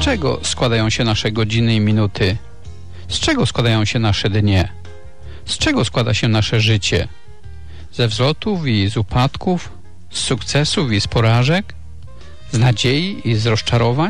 czego składają się nasze godziny i minuty? Z czego składają się nasze dnie? Z czego składa się nasze życie? Ze wzlotów i z upadków? Z sukcesów i z porażek? Z nadziei i z rozczarowań?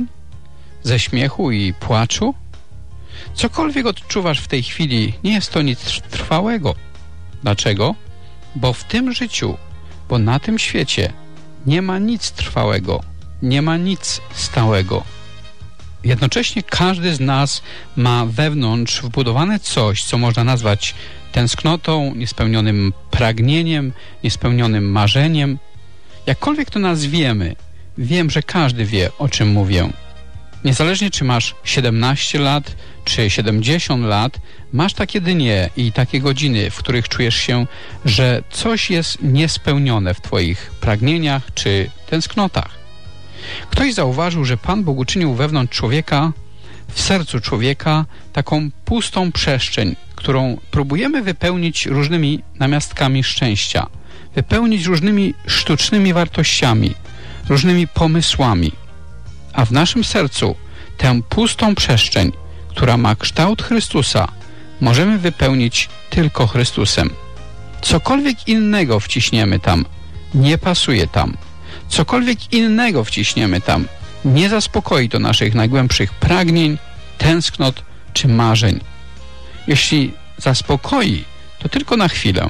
Ze śmiechu i płaczu? Cokolwiek odczuwasz w tej chwili, nie jest to nic trwałego. Dlaczego? Bo w tym życiu, bo na tym świecie nie ma nic trwałego, nie ma nic stałego. Jednocześnie każdy z nas ma wewnątrz wbudowane coś, co można nazwać tęsknotą, niespełnionym pragnieniem, niespełnionym marzeniem. Jakkolwiek to nazwiemy, wiem, że każdy wie, o czym mówię. Niezależnie czy masz 17 lat, czy 70 lat, masz takie dnie i takie godziny, w których czujesz się, że coś jest niespełnione w twoich pragnieniach czy tęsknotach. Ktoś zauważył, że Pan Bóg uczynił wewnątrz człowieka, w sercu człowieka, taką pustą przestrzeń, którą próbujemy wypełnić różnymi namiastkami szczęścia, wypełnić różnymi sztucznymi wartościami, różnymi pomysłami. A w naszym sercu tę pustą przestrzeń, która ma kształt Chrystusa, możemy wypełnić tylko Chrystusem. Cokolwiek innego wciśniemy tam, nie pasuje tam. Cokolwiek innego wciśniemy tam, nie zaspokoi to naszych najgłębszych pragnień, tęsknot czy marzeń. Jeśli zaspokoi, to tylko na chwilę.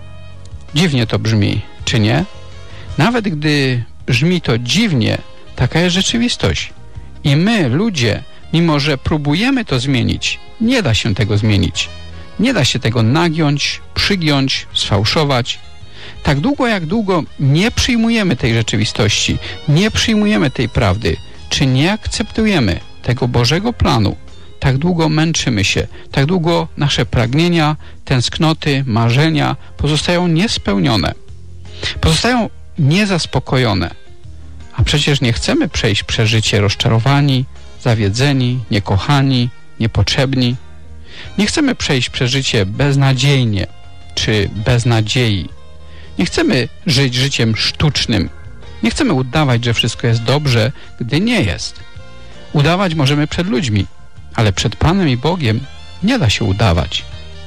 Dziwnie to brzmi, czy nie? Nawet gdy brzmi to dziwnie, taka jest rzeczywistość. I my, ludzie, mimo że próbujemy to zmienić, nie da się tego zmienić. Nie da się tego nagiąć, przygiąć, sfałszować. Tak długo, jak długo nie przyjmujemy tej rzeczywistości, nie przyjmujemy tej prawdy, czy nie akceptujemy tego Bożego planu, tak długo męczymy się, tak długo nasze pragnienia, tęsknoty, marzenia pozostają niespełnione, pozostają niezaspokojone. A przecież nie chcemy przejść przez życie rozczarowani, zawiedzeni, niekochani, niepotrzebni. Nie chcemy przejść przez życie beznadziejnie czy bez nadziei. Nie chcemy żyć życiem sztucznym. Nie chcemy udawać, że wszystko jest dobrze, gdy nie jest. Udawać możemy przed ludźmi, ale przed Panem i Bogiem nie da się udawać.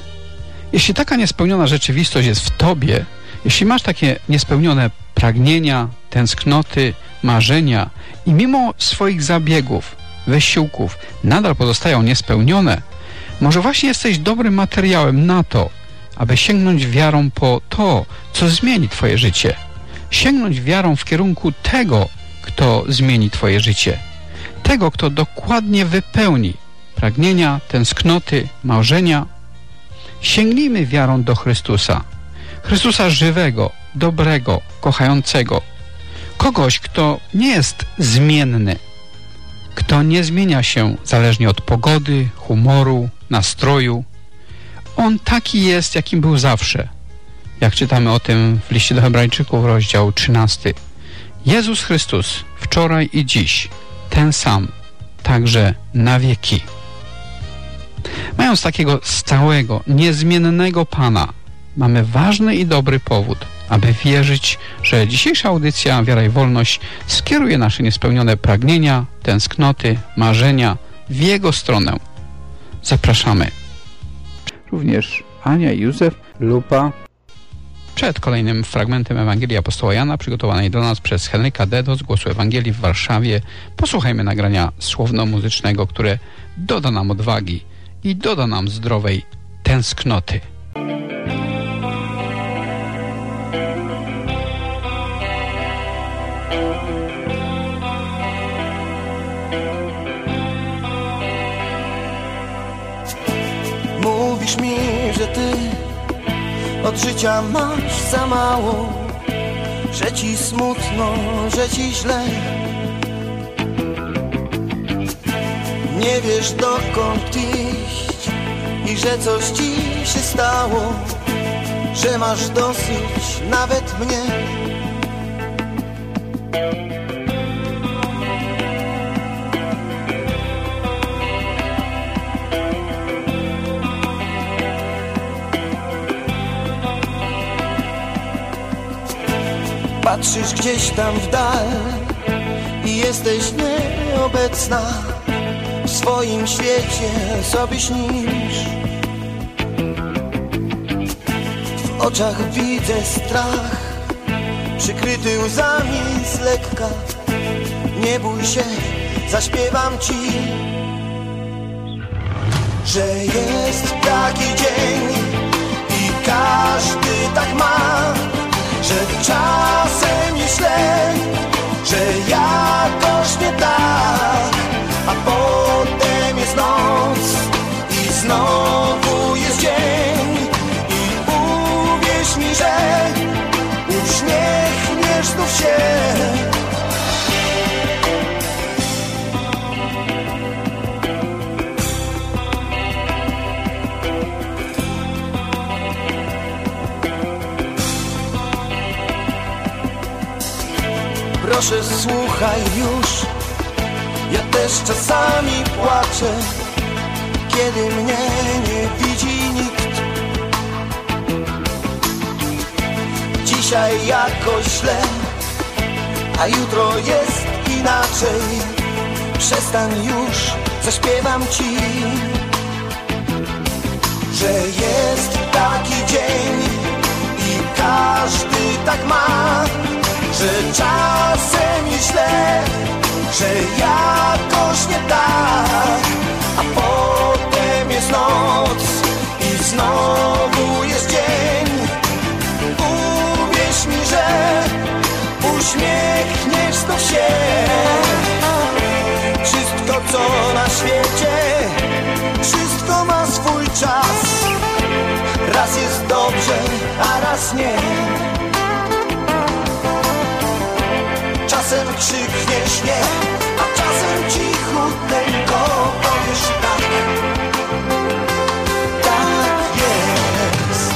Jeśli taka niespełniona rzeczywistość jest w tobie, jeśli masz takie niespełnione pragnienia, tęsknoty, marzenia i mimo swoich zabiegów, wysiłków nadal pozostają niespełnione, może właśnie jesteś dobrym materiałem na to, aby sięgnąć wiarą po to, co zmieni twoje życie. Sięgnąć wiarą w kierunku tego, kto zmieni twoje życie. Tego, kto dokładnie wypełni pragnienia, tęsknoty, marzenia. Sięgnijmy wiarą do Chrystusa. Chrystusa żywego, dobrego, kochającego. Kogoś, kto nie jest zmienny. Kto nie zmienia się zależnie od pogody, humoru, nastroju. On taki jest, jakim był zawsze. Jak czytamy o tym w liście do Hebrajczyków, rozdział 13. Jezus Chrystus, wczoraj i dziś, ten sam, także na wieki. Mając takiego stałego, niezmiennego Pana, mamy ważny i dobry powód, aby wierzyć, że dzisiejsza audycja Wiara i Wolność skieruje nasze niespełnione pragnienia, tęsknoty, marzenia w Jego stronę. Zapraszamy. Również Ania i Józef, Lupa. Przed kolejnym fragmentem Ewangelii Apostoła Jana, przygotowanej dla nas przez Henryka Dedo z Głosu Ewangelii w Warszawie, posłuchajmy nagrania słowno-muzycznego, które doda nam odwagi i doda nam zdrowej tęsknoty. Mówisz mi, że ty od życia masz za mało, że ci smutno, że ci źle. Nie wiesz dokąd iść i że coś ci się stało, że masz dosyć nawet mnie. Patrzysz gdzieś tam w dal i jesteś nieobecna. swoim świecie sobie śnisz. W oczach widzę strach, przykryty łzami z lekka. Nie bój się, zaśpiewam ci, że jest taki dzień i każdy tak ma, że czasem jest źle, że jakoś nie tak, a potem jest noc i znowu jest dzień. I uwierz mi, że uśmiechniesz znów się. Proszę, słuchaj już, ja też czasami płaczę, kiedy mnie nie widzi nikt. Dzisiaj jakoś źle, a jutro jest inaczej. Przestań już, zaśpiewam ci, że jest taki dzień i każdy tak ma, że czasem jest źle, że jakoś nie tak, a potem jest noc i znowu jest dzień. Uwierz mi, że uśmiechniesz znów się. Wszystko co na świecie, wszystko ma swój czas. Raz jest dobrze, a raz nie. Czasem krzykniesz nie, a czasem cichutko powiesz tak. Tak jest.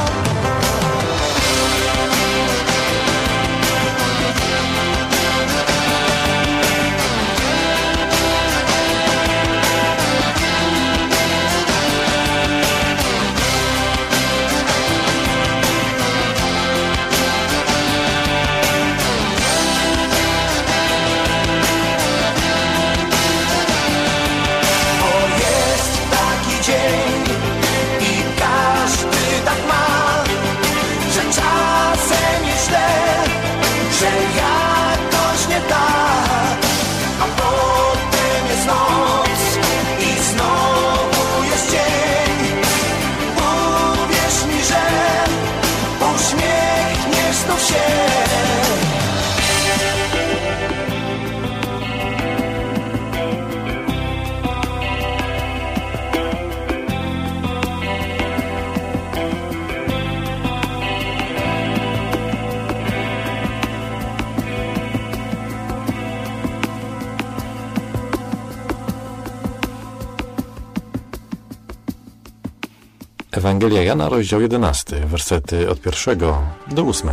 Ewangelia Jana, rozdział 11, wersety od 1 do 8.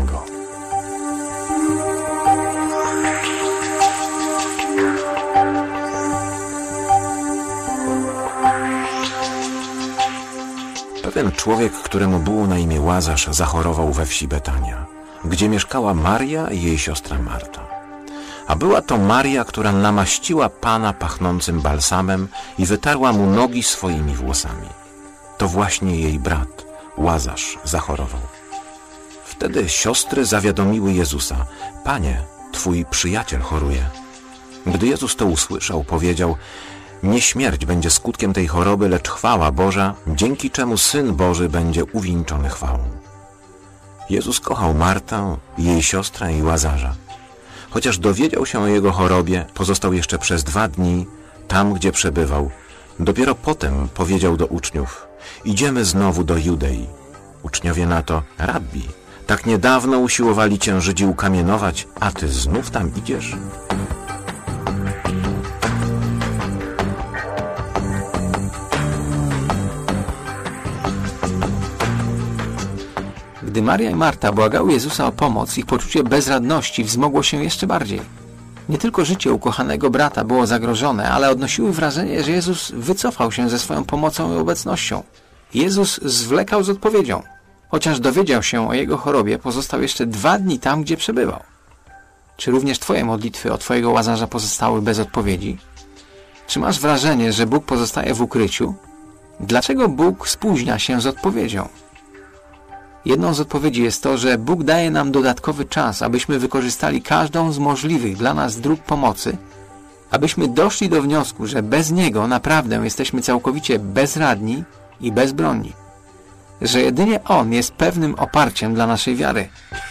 Pewien człowiek, któremu było na imię Łazarz, zachorował we wsi Betania, gdzie mieszkała Maria i jej siostra Marta. A była to Maria, która namaściła Pana pachnącym balsamem i wytarła mu nogi swoimi włosami. To właśnie jej brat, Łazarz, zachorował. Wtedy siostry zawiadomiły Jezusa: Panie, twój przyjaciel choruje. Gdy Jezus to usłyszał, powiedział: Nie śmierć będzie skutkiem tej choroby, lecz chwała Boża, dzięki czemu Syn Boży będzie uwieńczony chwałą. Jezus kochał Martę, jej siostrę i Łazarza. Chociaż dowiedział się o jego chorobie, pozostał jeszcze przez 2 dni tam, gdzie przebywał. Dopiero potem powiedział do uczniów: Idziemy znowu do Judei. Uczniowie na to: Rabbi, tak niedawno usiłowali cię Żydzi ukamienować, a ty znów tam idziesz? Gdy Maria i Marta błagały Jezusa o pomoc, ich poczucie bezradności wzmogło się jeszcze bardziej. Nie tylko życie ukochanego brata było zagrożone, ale odnosiły wrażenie, że Jezus wycofał się ze swoją pomocą i obecnością. Jezus zwlekał z odpowiedzią. Chociaż dowiedział się o jego chorobie, pozostał jeszcze 2 dni tam, gdzie przebywał. Czy również twoje modlitwy o twojego Łazarza pozostały bez odpowiedzi? Czy masz wrażenie, że Bóg pozostaje w ukryciu? Dlaczego Bóg spóźnia się z odpowiedzią? Jedną z odpowiedzi jest to, że Bóg daje nam dodatkowy czas, abyśmy wykorzystali każdą z możliwych dla nas dróg pomocy, abyśmy doszli do wniosku, że bez Niego naprawdę jesteśmy całkowicie bezradni i bezbronni, że jedynie On jest pewnym oparciem dla naszej wiary.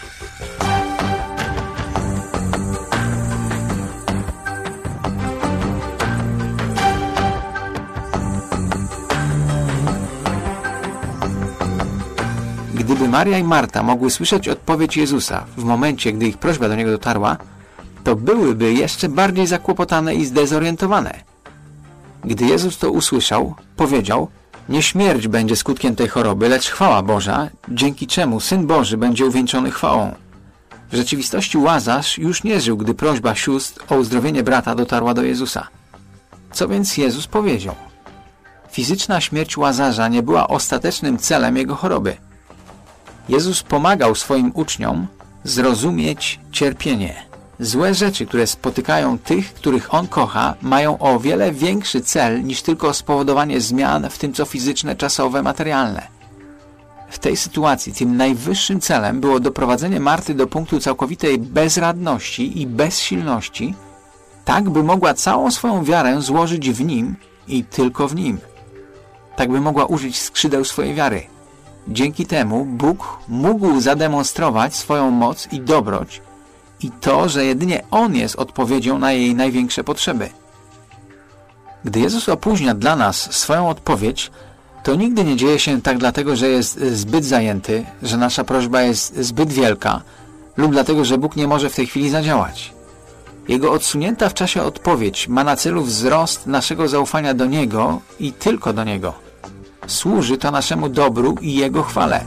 Gdyby Maria i Marta mogły słyszeć odpowiedź Jezusa w momencie, gdy ich prośba do Niego dotarła, to byłyby jeszcze bardziej zakłopotane i zdezorientowane. Gdy Jezus to usłyszał, powiedział: nie śmierć będzie skutkiem tej choroby, lecz chwała Boża, dzięki czemu Syn Boży będzie uwieńczony chwałą. W rzeczywistości Łazarz już nie żył, gdy prośba sióstr o uzdrowienie brata dotarła do Jezusa. Co więc Jezus powiedział? Fizyczna śmierć Łazarza nie była ostatecznym celem jego choroby. Jezus pomagał swoim uczniom zrozumieć cierpienie. Złe rzeczy, które spotykają tych, których On kocha, mają o wiele większy cel niż tylko spowodowanie zmian w tym, co fizyczne, czasowe, materialne. W tej sytuacji tym najwyższym celem było doprowadzenie Marty do punktu całkowitej bezradności i bezsilności, tak by mogła całą swoją wiarę złożyć w Nim i tylko w Nim. Tak by mogła użyć skrzydeł swojej wiary. Dzięki temu Bóg mógł zademonstrować swoją moc i dobroć i to, że jedynie On jest odpowiedzią na jej największe potrzeby. Gdy Jezus opóźnia dla nas swoją odpowiedź, to nigdy nie dzieje się tak dlatego, że jest zbyt zajęty, że nasza prośba jest zbyt wielka lub dlatego, że Bóg nie może w tej chwili zadziałać. Jego odsunięta w czasie odpowiedź ma na celu wzrost naszego zaufania do Niego i tylko do Niego. Służy to naszemu dobru i Jego chwale.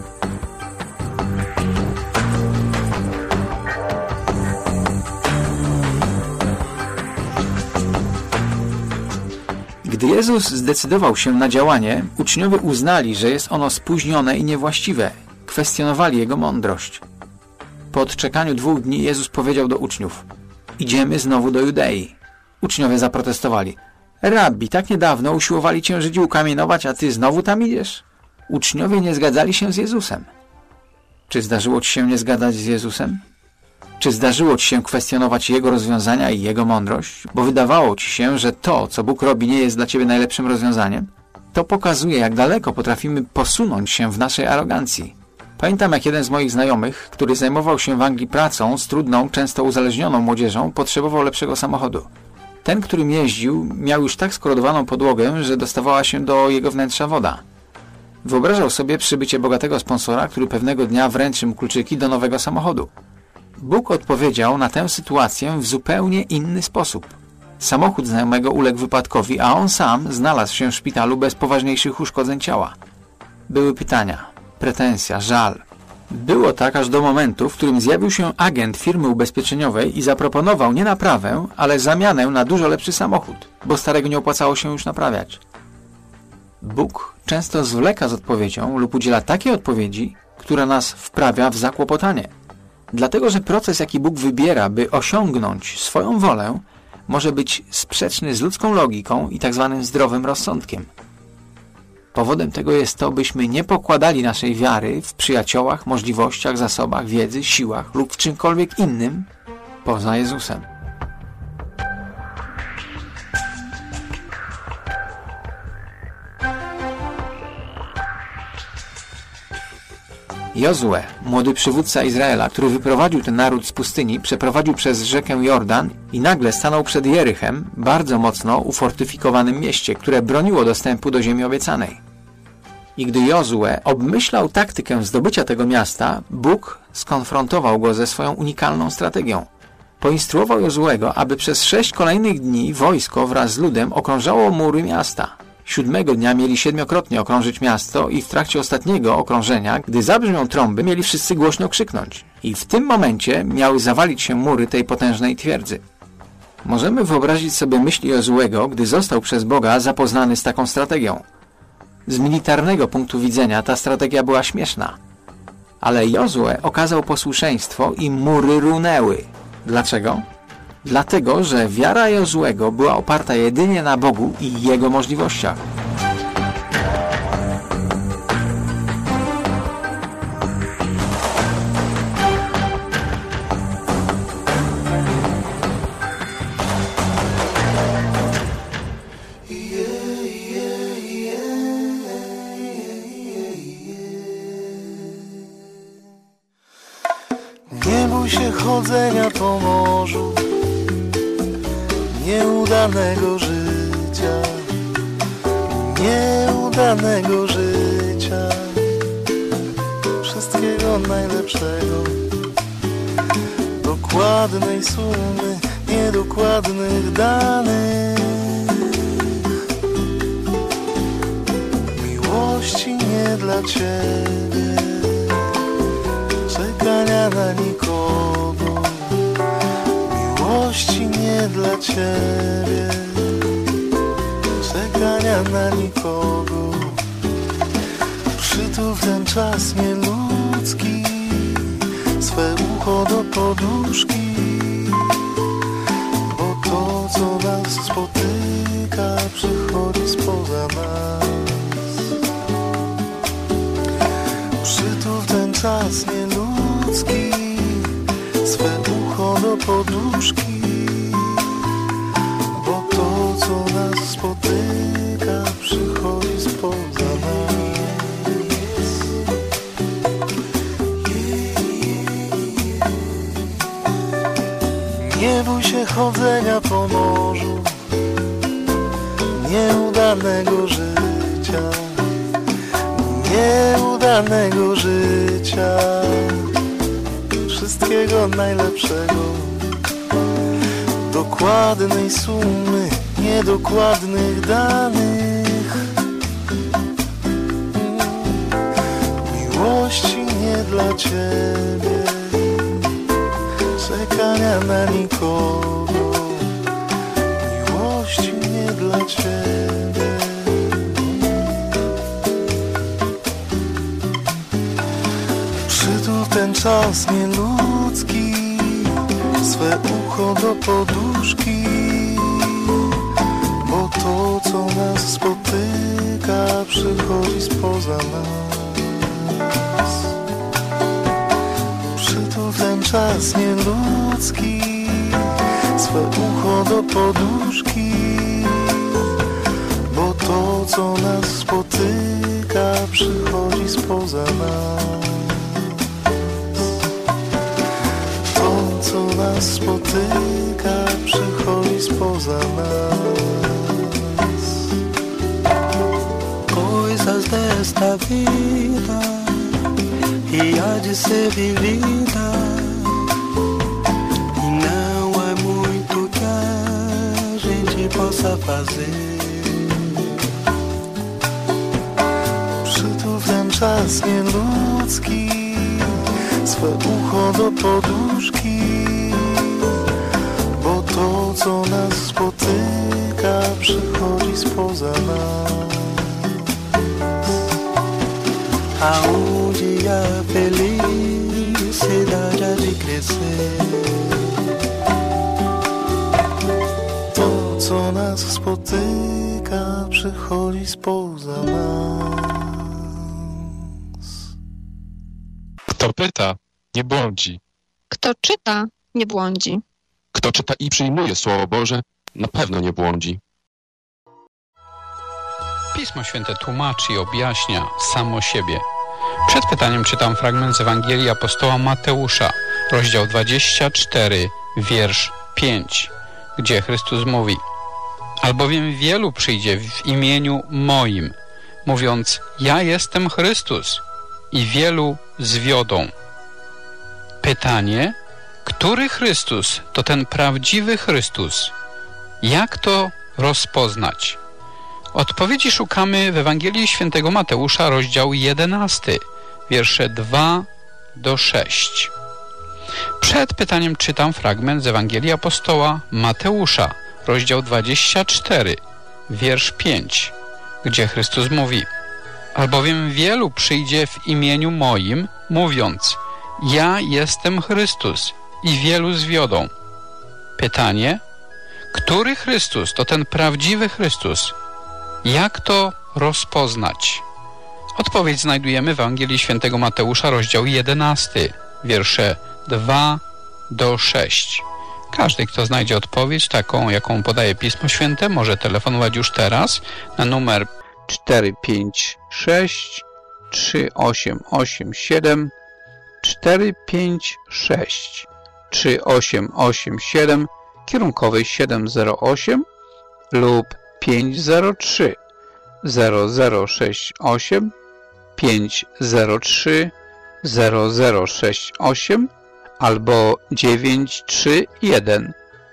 Gdy Jezus zdecydował się na działanie, uczniowie uznali, że jest ono spóźnione i niewłaściwe. Kwestionowali Jego mądrość. Po odczekaniu 2 dni Jezus powiedział do uczniów: idziemy znowu do Judei. Uczniowie zaprotestowali: Rabbi, tak niedawno usiłowali Cię Żydzi ukamienować, a Ty znowu tam idziesz? Uczniowie nie zgadzali się z Jezusem. Czy zdarzyło Ci się nie zgadzać z Jezusem? Czy zdarzyło Ci się kwestionować Jego rozwiązania i Jego mądrość? Bo wydawało Ci się, że to, co Bóg robi, nie jest dla Ciebie najlepszym rozwiązaniem? To pokazuje, jak daleko potrafimy posunąć się w naszej arogancji. Pamiętam, jak jeden z moich znajomych, który zajmował się w Anglii pracą z trudną, często uzależnioną młodzieżą, potrzebował lepszego samochodu. Ten, którym jeździł, miał już tak skorodowaną podłogę, że dostawała się do jego wnętrza woda. Wyobrażał sobie przybycie bogatego sponsora, który pewnego dnia wręczy mu kluczyki do nowego samochodu. Bóg odpowiedział na tę sytuację w zupełnie inny sposób. Samochód znajomego uległ wypadkowi, a on sam znalazł się w szpitalu bez poważniejszych uszkodzeń ciała. Były pytania, pretensja, żal. Było tak aż do momentu, w którym zjawił się agent firmy ubezpieczeniowej i zaproponował nie naprawę, ale zamianę na dużo lepszy samochód, bo starego nie opłacało się już naprawiać. Bóg często zwleka z odpowiedzią lub udziela takiej odpowiedzi, która nas wprawia w zakłopotanie. Dlatego, że proces, jaki Bóg wybiera, by osiągnąć swoją wolę, może być sprzeczny z ludzką logiką i tak zwanym zdrowym rozsądkiem. Powodem tego jest to, byśmy nie pokładali naszej wiary w przyjaciołach, możliwościach, zasobach, wiedzy, siłach lub w czymkolwiek innym poza Jezusem. Jozue, młody przywódca Izraela, który wyprowadził ten naród z pustyni, przeprowadził przez rzekę Jordan i nagle stanął przed Jerychem, bardzo mocno ufortyfikowanym mieście, które broniło dostępu do ziemi obiecanej. I gdy Jozue obmyślał taktykę zdobycia tego miasta, Bóg skonfrontował go ze swoją unikalną strategią. Poinstruował Jozuego, aby przez 6 kolejnych dni wojsko wraz z ludem okrążało mury miasta. 7 dnia mieli 7-krotnie okrążyć miasto i w trakcie ostatniego okrążenia, gdy zabrzmią trąby, mieli wszyscy głośno krzyknąć. I w tym momencie miały zawalić się mury tej potężnej twierdzy. Możemy wyobrazić sobie myśli Jozuego, gdy został przez Boga zapoznany z taką strategią. Z militarnego punktu widzenia ta strategia była śmieszna. Ale Jozue okazał posłuszeństwo i mury runęły. Dlaczego? Dlatego, że wiara Jozłego była oparta jedynie na Bogu i Jego możliwościach. Nie bój się chodzenia po morzu, nieudanego życia, nieudanego życia, wszystkiego najlepszego, dokładnej sumy, niedokładnych danych, miłości nie dla ciebie, czekania na nikogo, miłości nie dla ciebie, czekania na nikogo. Przytul w ten czas nieludzki swe ucho do poduszki, bo to, co nas spotyka, przychodzi spoza nas. Przytul w ten czas nieludzki swe ucho do poduszki, bo to, co nas spotyka, przychodzi spoza nas. Nie bój się chodzenia po morzu, nieudanego życia, nieudanego życia, wszystkiego najlepszego, dokładnej sumy, niedokładnych danych, miłości nie dla ciebie, czekania na nikogo, miłości nie dla ciebie. Przytul ten czas nieludzki swe ucho do poduszki, bo to, co nas spotyka, przychodzi spoza nas. Przytul ten czas nieludzki swe ucho do poduszki, bo to, co nas spotyka, przychodzi spoza nas. Co nas spotyka, przychodzi spoza nas. Coisas desta vida e há de ser vivida, e não há muito que a gente possa fazer. Przytul ten czas nieludzki swe ucho do poduszki, bo to, co nas spotyka, przychodzi spoza nas. Aonde a felicidade há de crescer, to, co nas spotyka, przychodzi spoza nas. Kto pyta, nie błądzi. Kto czyta, nie błądzi. Kto czyta i przyjmuje Słowo Boże, na pewno nie błądzi. Pismo Święte tłumaczy i objaśnia samo siebie. Przed pytaniem czytam fragment z Ewangelii apostoła Mateusza, rozdział 24, wiersz 5, gdzie Chrystus mówi: albowiem wielu przyjdzie w imieniu moim, mówiąc: ja jestem Chrystus, i wielu zwiodą. Pytanie: który Chrystus to ten prawdziwy Chrystus? Jak to rozpoznać? Odpowiedzi szukamy w Ewangelii Świętego Mateusza, rozdział 11, wiersze 2-6. Przed pytaniem czytam fragment z Ewangelii apostoła Mateusza, rozdział 24, wiersz 5, gdzie Chrystus mówi: albowiem wielu przyjdzie w imieniu moim, mówiąc: ja jestem Chrystus, i wielu zwiodą. Pytanie, który Chrystus to ten prawdziwy Chrystus? Jak to rozpoznać? Odpowiedź znajdujemy w Ewangelii Świętego Mateusza, rozdział 11, wiersze 2-6. Każdy, kto znajdzie odpowiedź taką, jaką podaje Pismo Święte, może telefonować już teraz na numer 456 3887 456 3887 kierunkowy 708 lub 503 0068 503 0068 albo 931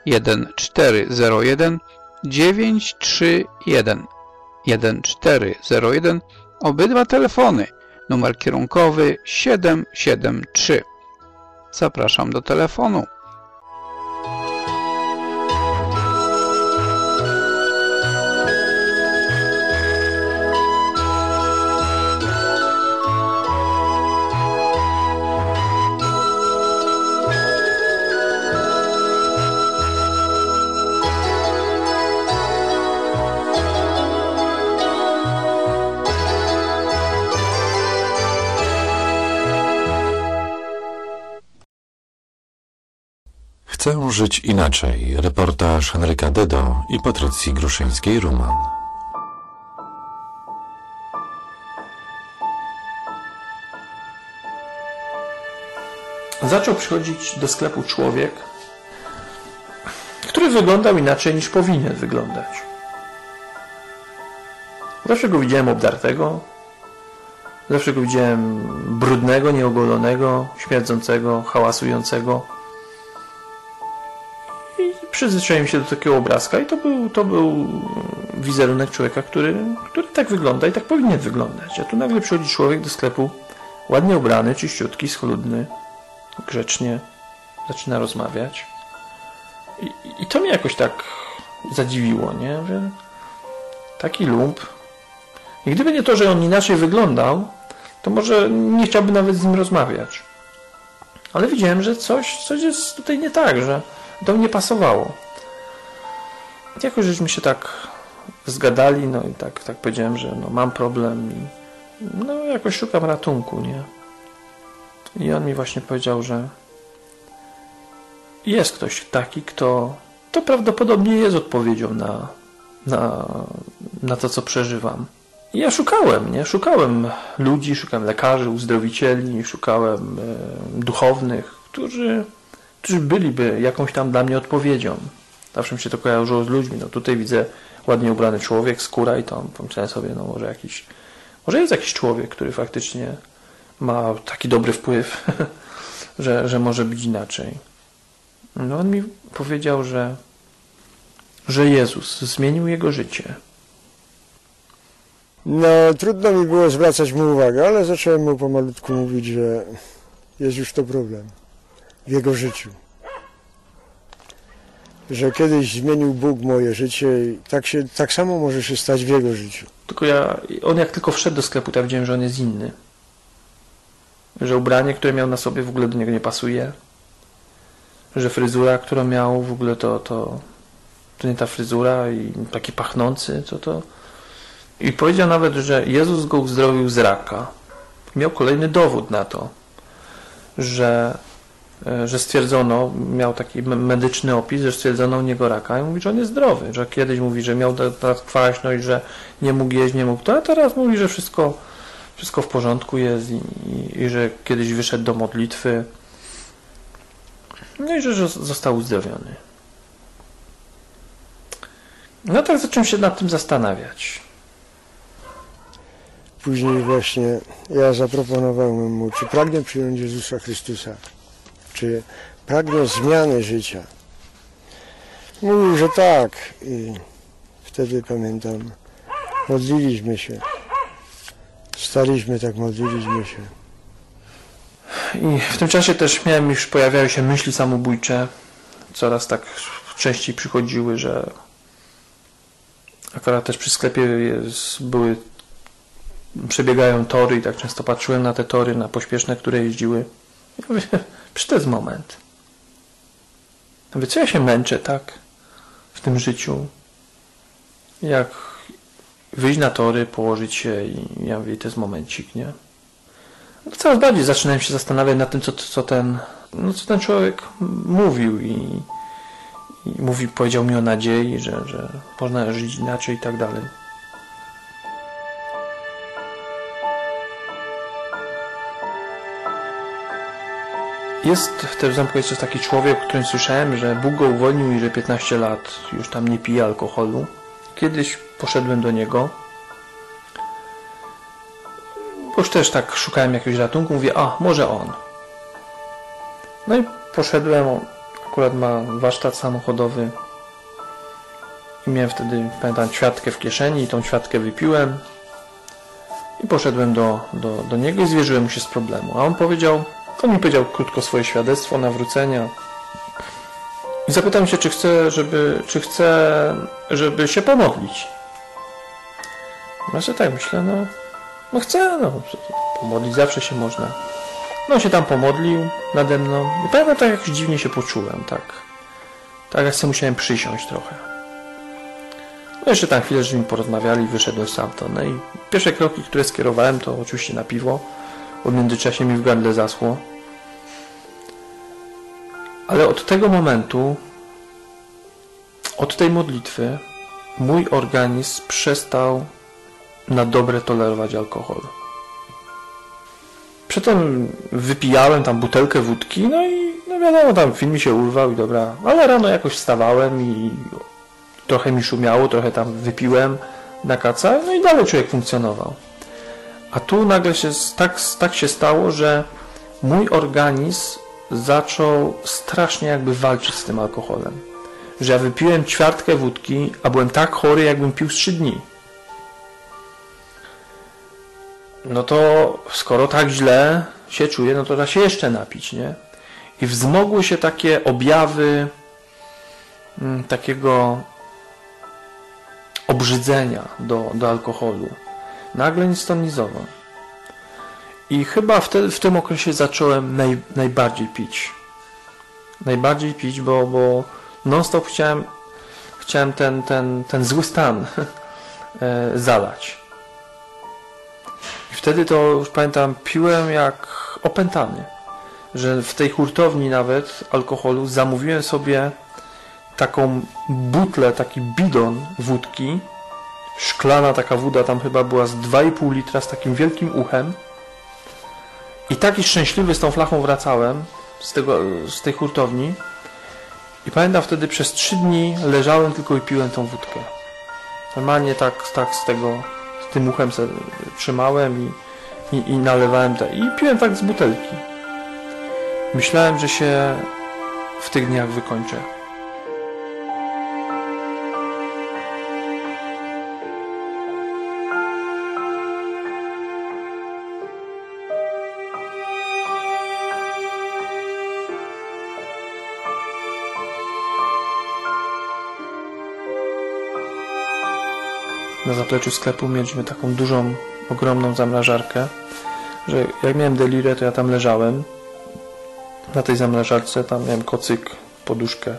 1401 931 1401. Obydwa telefony. Numer kierunkowy 773. Zapraszam do telefonu. Chcę żyć inaczej. Reportaż Henryka Dedo i Patrycji Gruszyńskiej-Ruman. Zaczął przychodzić do sklepu człowiek, który wyglądał inaczej niż powinien wyglądać. Zawsze go widziałem obdartego, zawsze go widziałem brudnego, nieogolonego, śmierdzącego, hałasującego. I przyzwyczaiłem się do takiego obrazka i to był wizerunek człowieka, który tak wygląda i tak powinien wyglądać. A tu nagle przychodzi człowiek do sklepu, ładnie ubrany, czyściutki, schludny, grzecznie, zaczyna rozmawiać. I to mnie jakoś tak zadziwiło, nie? Że taki lump. I gdyby nie to, że on inaczej wyglądał, to może nie chciałbym nawet z nim rozmawiać. Ale widziałem, że coś jest tutaj nie tak, że to mnie pasowało. Jakoś żeśmy się tak zgadali, no i tak powiedziałem, że no, mam problem i no jakoś szukam ratunku, nie? I on mi właśnie powiedział, że jest ktoś taki, kto to prawdopodobnie jest odpowiedzią na to, co przeżywam. I ja szukałem ludzi, szukałem lekarzy, uzdrowicieli, szukałem duchownych, którzy byliby jakąś tam dla mnie odpowiedzią. Zawsze mi się to kojarzyło z ludźmi. No tutaj widzę ładnie ubrany człowiek, skóra i to pomyślałem sobie, no może jest jakiś człowiek, który faktycznie ma taki dobry wpływ, że może być inaczej. No on mi powiedział, że Jezus zmienił jego życie. No trudno mi było zwracać mu uwagę, ale zacząłem mu pomalutku mówić, że jest już to problem w jego życiu. Że kiedyś zmienił Bóg moje życie i tak samo może się stać w jego życiu. Tylko on jak tylko wszedł do sklepu, to ja widziałem, że on jest inny. Że ubranie, które miał na sobie, w ogóle do niego nie pasuje. Że fryzura, którą miał, w ogóle to nie ta fryzura i taki pachnący, to. I powiedział nawet, że Jezus go uzdrowił z raka. Miał kolejny dowód na to, że stwierdzono, miał taki medyczny opis, że stwierdzono u niego raka i mówi, że on jest zdrowy, że kiedyś mówi, że miał kwaśność, że nie mógł jeść, a teraz mówi, że wszystko w porządku jest i że kiedyś wyszedł do modlitwy, no i że został uzdrowiony. No tak zacząłem się nad tym zastanawiać. Później właśnie ja zaproponowałem mu, czy pragnę przyjąć Jezusa Chrystusa, czy pragnę zmiany życia. Mówił, że tak i wtedy pamiętam, modliliśmy się. Staliśmy tak, modliliśmy się. I w tym czasie też pojawiały się myśli samobójcze. Coraz tak częściej przychodziły, że akurat też przy sklepie przebiegają tory i tak często patrzyłem na te tory, na pośpieszne, które jeździły. I mówię, przecież to jest moment. Mówię, co ja się męczę tak w tym życiu, jak wyjść na tory, położyć się i ja mówię, to jest momencik, nie? No, coraz bardziej zaczynałem się zastanawiać nad tym, co ten człowiek mówił i powiedział mi o nadziei, że można żyć inaczej i tak dalej. Jest też w zamku jest taki człowiek, o którym słyszałem, że Bóg go uwolnił i że 15 lat już tam nie pije alkoholu. Kiedyś poszedłem do niego, bo już też tak szukałem jakiegoś ratunku, mówię, może on. No i poszedłem, on akurat ma warsztat samochodowy i miałem wtedy, pamiętam, ćwiartkę w kieszeni i tą ćwiartkę wypiłem i poszedłem do niego i zwierzyłem mu się z problemu. A on mi powiedział krótko swoje świadectwo nawrócenia i zapytałem się, czy chce, żeby się pomodlić. No że tak myślę, no chcę, pomodlić zawsze się można. No się tam pomodlił nade mną i pamiętam, tak jakoś dziwnie się poczułem, tak jak sobie musiałem przysiąść trochę. No jeszcze tam chwilę, że mi porozmawiali, wyszedłem stamtąd. No i pierwsze kroki, które skierowałem, to oczywiście na piwo, bo w międzyczasie mi w gardle zaschło. Ale od tego momentu, od tej modlitwy, mój organizm przestał na dobre tolerować alkohol. Przedtem wypijałem tam butelkę wódki, no i wiadomo, tam film mi się urwał i dobra, ale rano jakoś wstawałem i trochę mi szumiało, trochę tam wypiłem na kaca, no i dalej człowiek funkcjonował. A tu nagle tak się stało, że mój organizm zaczął strasznie jakby walczyć z tym alkoholem. Że ja wypiłem ćwiartkę wódki, a byłem tak chory, jakbym pił z 3 dni. No to skoro tak źle się czuję, no to da się jeszcze napić, nie? I wzmogły się takie objawy takiego obrzydzenia do alkoholu. Nagle nic stąd, nic zowąd. I chyba wtedy, w tym okresie zacząłem najbardziej pić. Najbardziej pić, bo non-stop chciałem ten zły stan zalać. I wtedy to już pamiętam, piłem jak opętany. Że w tej hurtowni nawet alkoholu zamówiłem sobie taką butlę, taki bidon wódki. Szklana taka woda, tam chyba była z 2,5 litra z takim wielkim uchem. I taki szczęśliwy z tą flachą wracałem z tej hurtowni. I pamiętam, wtedy przez 3 dni leżałem tylko i piłem tą wódkę. Normalnie tak z tym uchem trzymałem i nalewałem i piłem tak z butelki. Myślałem, że się w tych dniach wykończę. Na zapleczu sklepu mieliśmy taką dużą, ogromną zamrażarkę, że jak miałem delirę, to ja tam leżałem na tej zamrażarce, tam miałem kocyk, poduszkę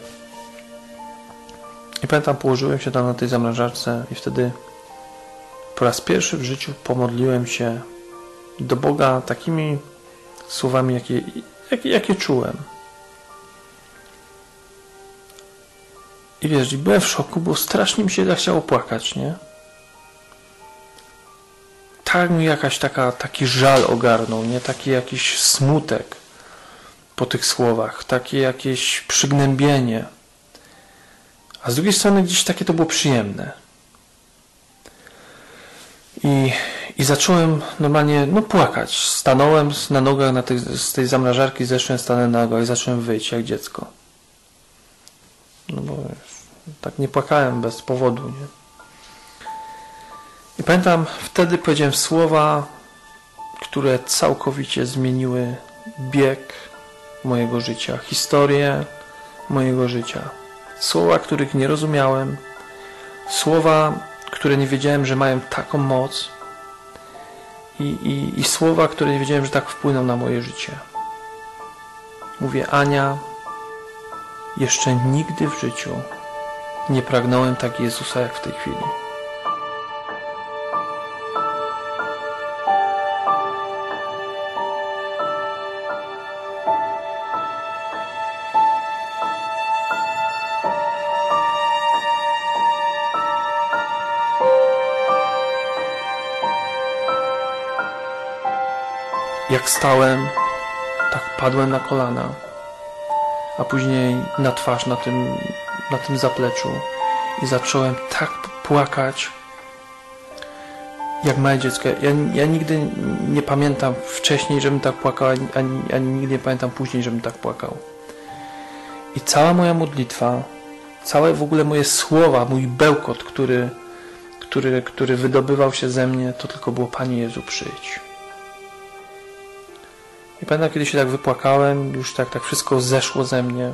i pamiętam, położyłem się tam na tej zamrażarce i wtedy po raz pierwszy w życiu pomodliłem się do Boga takimi słowami, jakie czułem. I wiesz, byłem w szoku, bo strasznie mi się zachciało płakać, nie? Tak mi taki żal ogarnął, nie? Taki jakiś smutek po tych słowach, takie jakieś przygnębienie. A z drugiej strony gdzieś takie to było przyjemne. I zacząłem normalnie płakać. Stanąłem na nogach z tej zamrażarki, zeszłem, stanąłem na nogach i zacząłem wyć jak dziecko. No bo tak nie płakałem bez powodu, nie? I pamiętam, wtedy powiedziałem słowa, które całkowicie zmieniły bieg mojego życia, historię mojego życia. Słowa, których nie rozumiałem, słowa, które nie wiedziałem, że mają taką moc i słowa, które nie wiedziałem, że tak wpłyną na moje życie. Mówię: Ania, Jeszcze nigdy w życiu nie pragnąłem tak Jezusa jak w tej chwili. Jak stałem, tak padłem na kolana, a później na twarz na tym zapleczu i zacząłem tak płakać, jak małe dziecko. Ja nigdy nie pamiętam wcześniej, żebym tak płakał, ani nigdy nie pamiętam później, żebym tak płakał. I cała moja modlitwa, całe w ogóle moje słowa, mój bełkot, który wydobywał się ze mnie, to tylko było: Panie Jezu, przyjdź. I pamiętam, kiedy się tak wypłakałem, już tak wszystko zeszło ze mnie.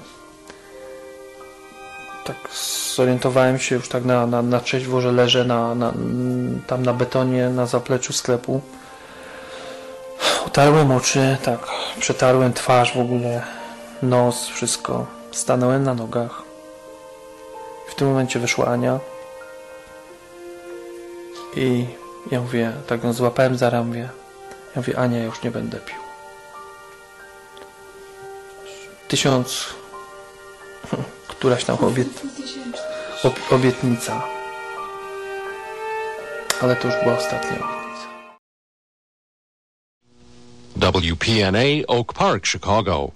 Tak zorientowałem się już tak na trzeźwo, że leżę tam na betonie, na zapleczu sklepu. Otarłem oczy, tak, przetarłem twarz w ogóle, nos, wszystko. Stanąłem na nogach. W tym momencie wyszła Ania. I ja mówię, tak ją złapałem za ramię. Ja mówię: Ania, ja już nie będę pił. 1000 któraś tam obietnica. Ale to już była ostatnia obietnica. WPNA Oak Park, Chicago.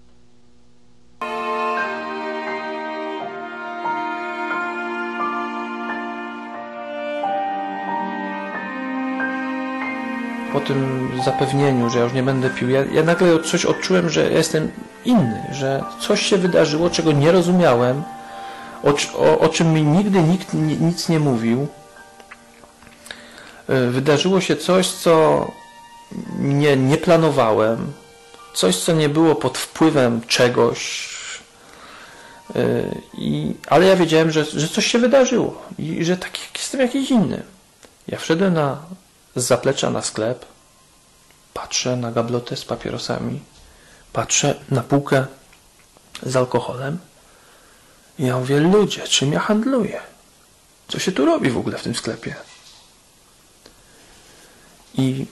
Po tym zapewnieniu, że ja już nie będę pił, ja nagle coś odczułem, że ja jestem inny, że coś się wydarzyło, czego nie rozumiałem, o czym mi nigdy nikt nic nie mówił. Wydarzyło się coś, co nie planowałem, coś, co nie było pod wpływem czegoś, ale ja wiedziałem, że coś się wydarzyło i że jestem jakiś inny. Ja wszedłem z zaplecza na sklep, patrzę na gablotę z papierosami, patrzę na półkę z alkoholem i ja mówię: ludzie, czym ja handluję? Co się tu robi w ogóle w tym sklepie? I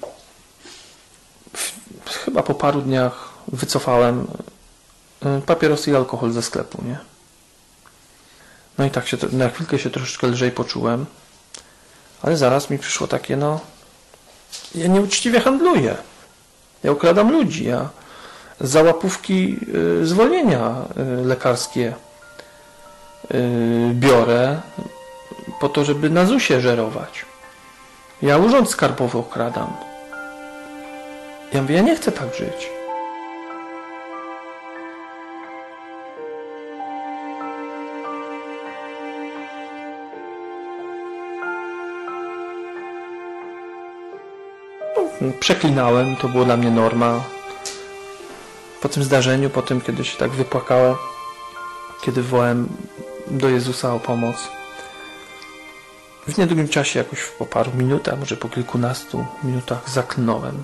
chyba po paru dniach wycofałem papierosy i alkohol ze sklepu, nie? No i tak się na chwilkę się troszeczkę lżej poczułem, ale zaraz mi przyszło takie: ja nieuczciwie handluję. Ja okradam ludzi. Ja za łapówki zwolnienia lekarskie biorę po to, żeby na ZUS-ie żerować. Ja urząd skarbowy okradam. Ja mówię: ja nie chcę tak żyć. Przeklinałem, to było dla mnie norma. Po tym zdarzeniu, po tym, kiedy się tak wypłakałem, kiedy wołałem do Jezusa o pomoc, w niedługim czasie, jakoś po paru minutach, może po kilkunastu minutach, zaklnąłem.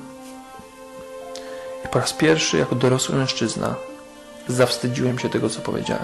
I po raz pierwszy, jako dorosły mężczyzna, zawstydziłem się tego, co powiedziałem.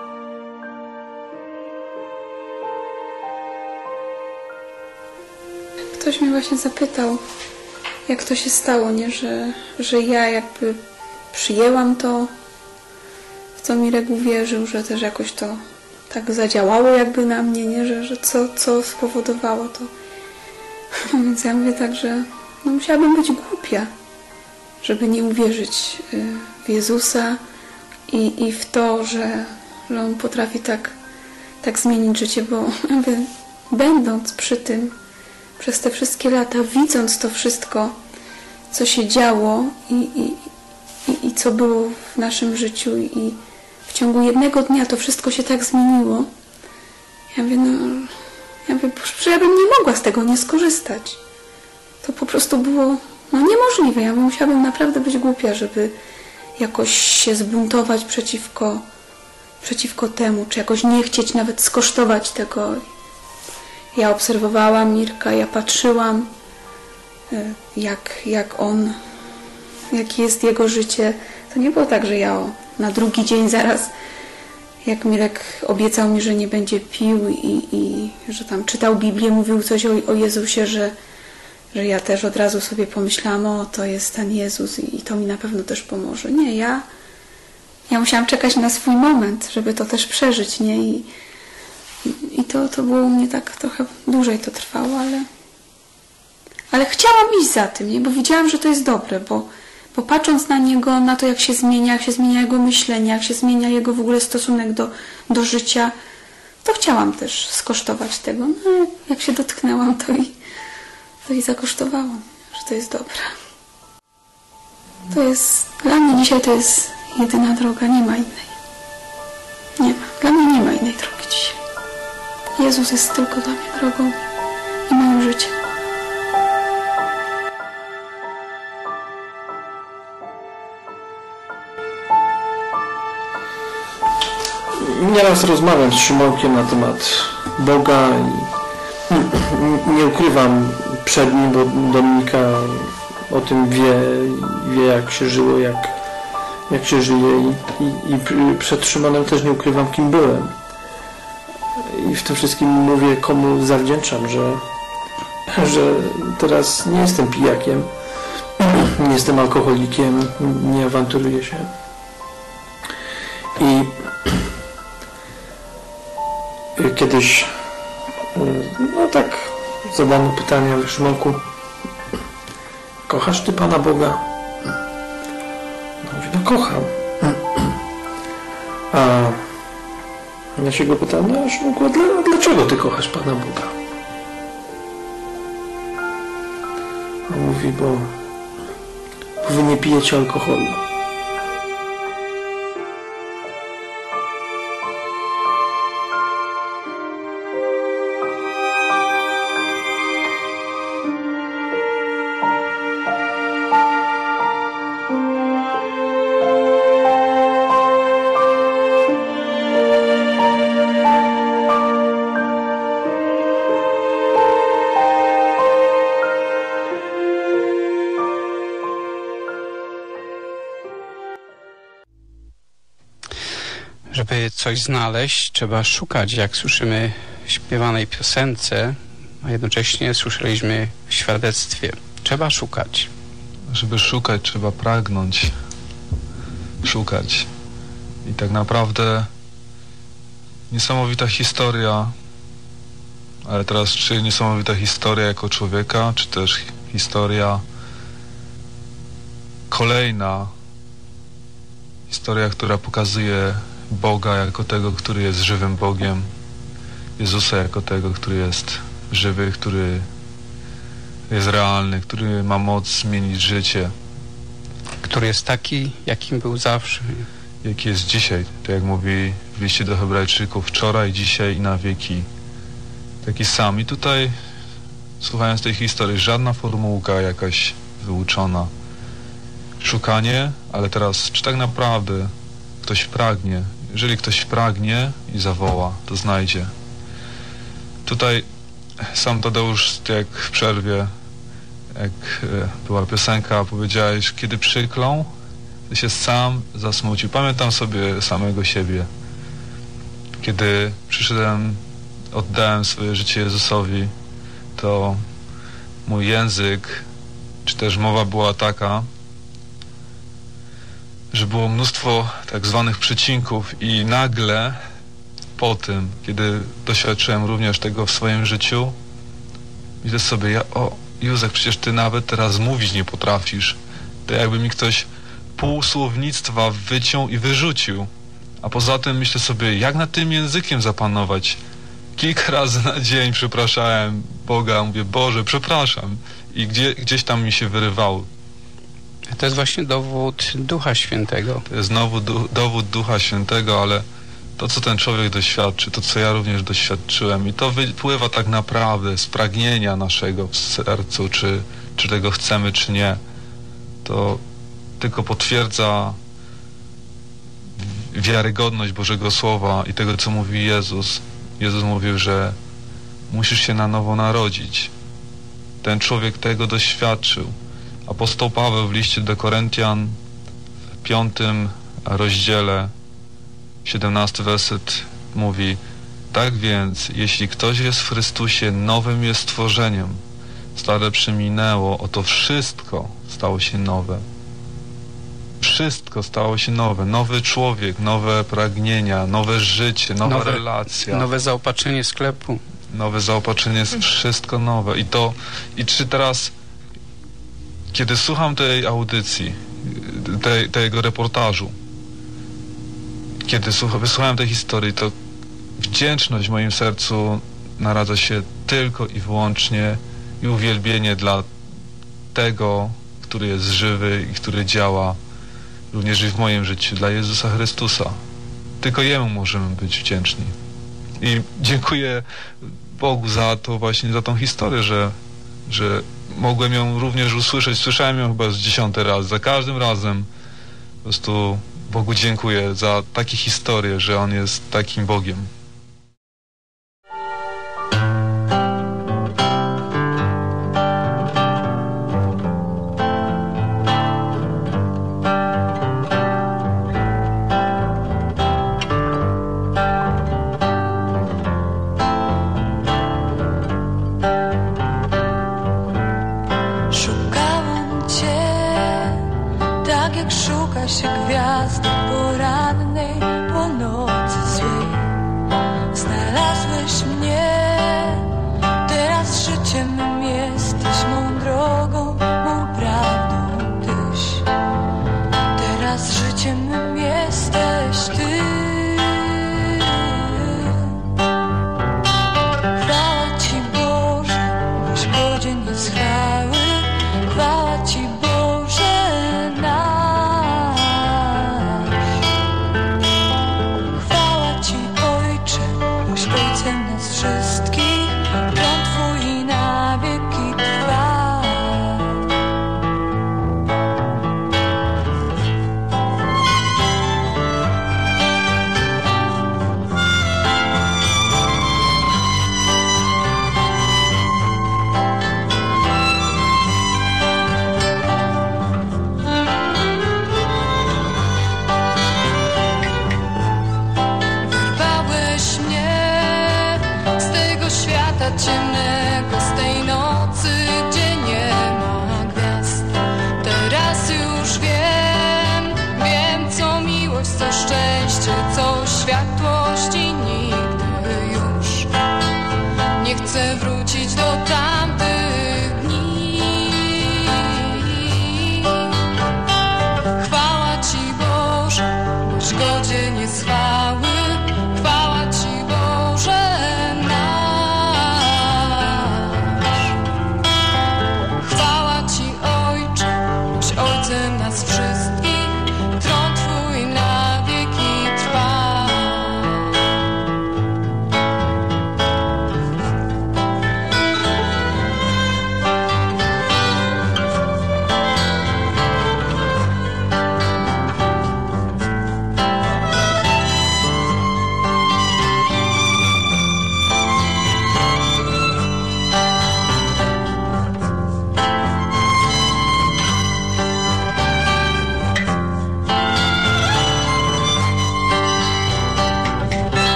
Ktoś mnie właśnie zapytał, jak to się stało, nie? Że ja jakby przyjęłam to, w co Mirek uwierzył, że też jakoś to tak zadziałało jakby na mnie, nie? Że co spowodowało to. Więc ja mówię tak, że musiałabym być głupia, żeby nie uwierzyć w Jezusa i w to, że On potrafi tak zmienić życie, bo ja mówię, będąc przy tym, przez te wszystkie lata, widząc to wszystko, co się działo i co było w naszym życiu i w ciągu jednego dnia to wszystko się tak zmieniło. Ja mówię, że ja bym nie mogła z tego nie skorzystać. To po prostu było niemożliwe. Ja musiałabym naprawdę być głupia, żeby jakoś się zbuntować przeciwko temu, czy jakoś nie chcieć nawet skosztować tego. Ja obserwowałam Mirka, ja patrzyłam, jakie jest jego życie. To nie było tak, że ja na drugi dzień zaraz jak Mirek obiecał mi, że nie będzie pił i że tam czytał Biblię, mówił coś o Jezusie, że ja też od razu sobie pomyślałam, o, to jest ten Jezus i to mi na pewno też pomoże. Nie, ja musiałam czekać na swój moment, żeby to też przeżyć, nie? I to było u mnie tak trochę dłużej to trwało, ale chciałam iść za tym, nie? Bo widziałam, że to jest dobre, bo patrząc na niego, na to jak się zmienia jego myślenie, jak się zmienia jego w ogóle stosunek do życia, to chciałam też skosztować tego. No, jak się dotknęłam, to i zakosztowałam, że to jest dobre. Dla mnie dzisiaj to jest jedyna droga, nie ma innej. Nie ma. Dla mnie nie ma innej drogi dzisiaj. Jezus jest tylko dla mnie drogą i moim życiem. Nieraz rozmawiam z Szymonkiem na temat Boga i nie ukrywam przed nim, bo Dominika o tym wie jak się żyło, jak się żyje i przed Szymonem też nie ukrywam, kim byłem. I w tym wszystkim mówię, komu zawdzięczam, że teraz nie jestem pijakiem, nie jestem alkoholikiem, nie awanturuję się. I kiedyś, no tak, zadano pytanie, Szymonku, kochasz ty Pana Boga? No mówię, no kocham. A ja się go pytam, no Szymonku, a dlaczego ty kochasz Pana Boga? On mówi, bo wy nie pijecie alkoholu. Żeby coś znaleźć, trzeba szukać, jak słyszymy w śpiewanej piosence, a jednocześnie słyszeliśmy w świadectwie. Trzeba szukać. Żeby szukać, trzeba pragnąć szukać. I tak naprawdę niesamowita historia, ale teraz czy niesamowita historia jako człowieka, czy też historia kolejna, historia, która pokazuje Boga jako tego, który jest żywym Bogiem, Jezusa jako tego, który jest żywy, który jest realny, który ma moc zmienić życie. Który jest taki, jakim był zawsze. Jaki jest dzisiaj, tak jak mówi w liście do Hebrajczyków, wczoraj, dzisiaj i na wieki. Taki sam. I tutaj, słuchając tej historii, żadna formułka jakaś wyuczona. Szukanie, ale teraz, czy tak naprawdę ktoś pragnie? Jeżeli ktoś pragnie i zawoła, to znajdzie. Tutaj sam Tadeusz, jak w przerwie, jak była piosenka, powiedziałeś, kiedy przyklął, to się sam zasmucił. Pamiętam sobie samego siebie. Kiedy przyszedłem, oddałem swoje życie Jezusowi, to mój język, czy też mowa była taka, że było mnóstwo tak zwanych przecinków i nagle po tym, kiedy doświadczyłem również tego w swoim życiu, myślę sobie, Józek, przecież ty nawet teraz mówić nie potrafisz. To jakby mi ktoś pół słownictwa wyciął i wyrzucił. A poza tym myślę sobie, jak nad tym językiem zapanować. Kilka razy na dzień przepraszałem Boga, mówię, Boże, przepraszam. I gdzieś tam mi się wyrywało. To jest właśnie dowód Ducha Świętego. To jest znowu dowód Ducha Świętego, ale to, co ten człowiek doświadczy, to, co ja również doświadczyłem, i to wypływa tak naprawdę z pragnienia naszego w sercu, czy tego chcemy, czy nie, to tylko potwierdza wiarygodność Bożego Słowa i tego, co mówi Jezus. Jezus mówił, że musisz się na nowo narodzić. Ten człowiek tego doświadczył. Apostoł Paweł w liście do Koryntian w 5 rozdziale 17 werset mówi: tak więc, jeśli ktoś jest w Chrystusie, nowym jest stworzeniem. Stare przeminęło, oto wszystko stało się nowe. Wszystko stało się nowe. Nowy człowiek, nowe pragnienia, nowe życie, nowa relacja. Nowe zaopatrzenie sklepu. Nowe zaopatrzenie, jest wszystko nowe. I czy teraz, kiedy słucham tej audycji, tego reportażu, kiedy wysłuchałem tej historii, to wdzięczność w moim sercu naradza się tylko i wyłącznie i uwielbienie dla tego, który jest żywy i który działa również i w moim życiu, dla Jezusa Chrystusa. Tylko Jemu możemy być wdzięczni. I dziękuję Bogu za to, właśnie za tą historię, że mogłem ją również usłyszeć. Słyszałem ją chyba z 10 raz. Za każdym razem po prostu Bogu dziękuję za takie historie, że On jest takim Bogiem.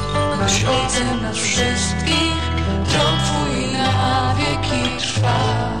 Ojcem nas wszystkich, tron Twój na wieki trwa.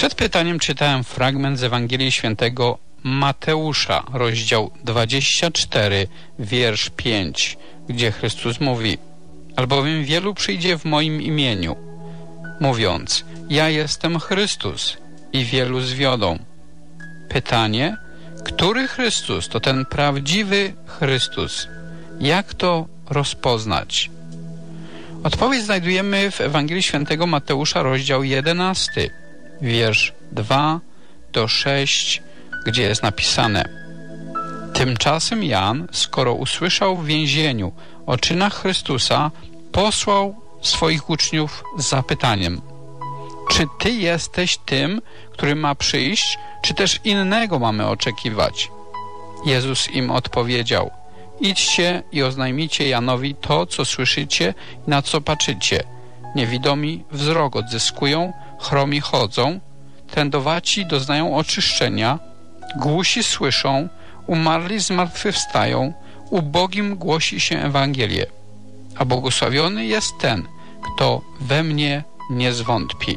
Przed pytaniem czytałem fragment z Ewangelii Świętego Mateusza, rozdział 24, wiersz 5, gdzie Chrystus mówi: albowiem wielu przyjdzie w moim imieniu, mówiąc: ja jestem Chrystus, i wielu zwiodą. Pytanie: który Chrystus to ten prawdziwy Chrystus? Jak to rozpoznać? Odpowiedź znajdujemy w Ewangelii Świętego Mateusza, rozdział 11, wiersz 2 do 6, gdzie jest napisane: tymczasem Jan, skoro usłyszał w więzieniu o czynach Chrystusa, posłał swoich uczniów z zapytaniem: czy ty jesteś tym, który ma przyjść, czy też innego mamy oczekiwać? Jezus im odpowiedział: idźcie i oznajmijcie Janowi to, co słyszycie i na co patrzycie. Niewidomi wzrok odzyskują, chromi chodzą, trędowaci doznają oczyszczenia, głusi słyszą, umarli zmartwychwstają, ubogim głosi się Ewangelię. A błogosławiony jest ten, kto we mnie nie zwątpi.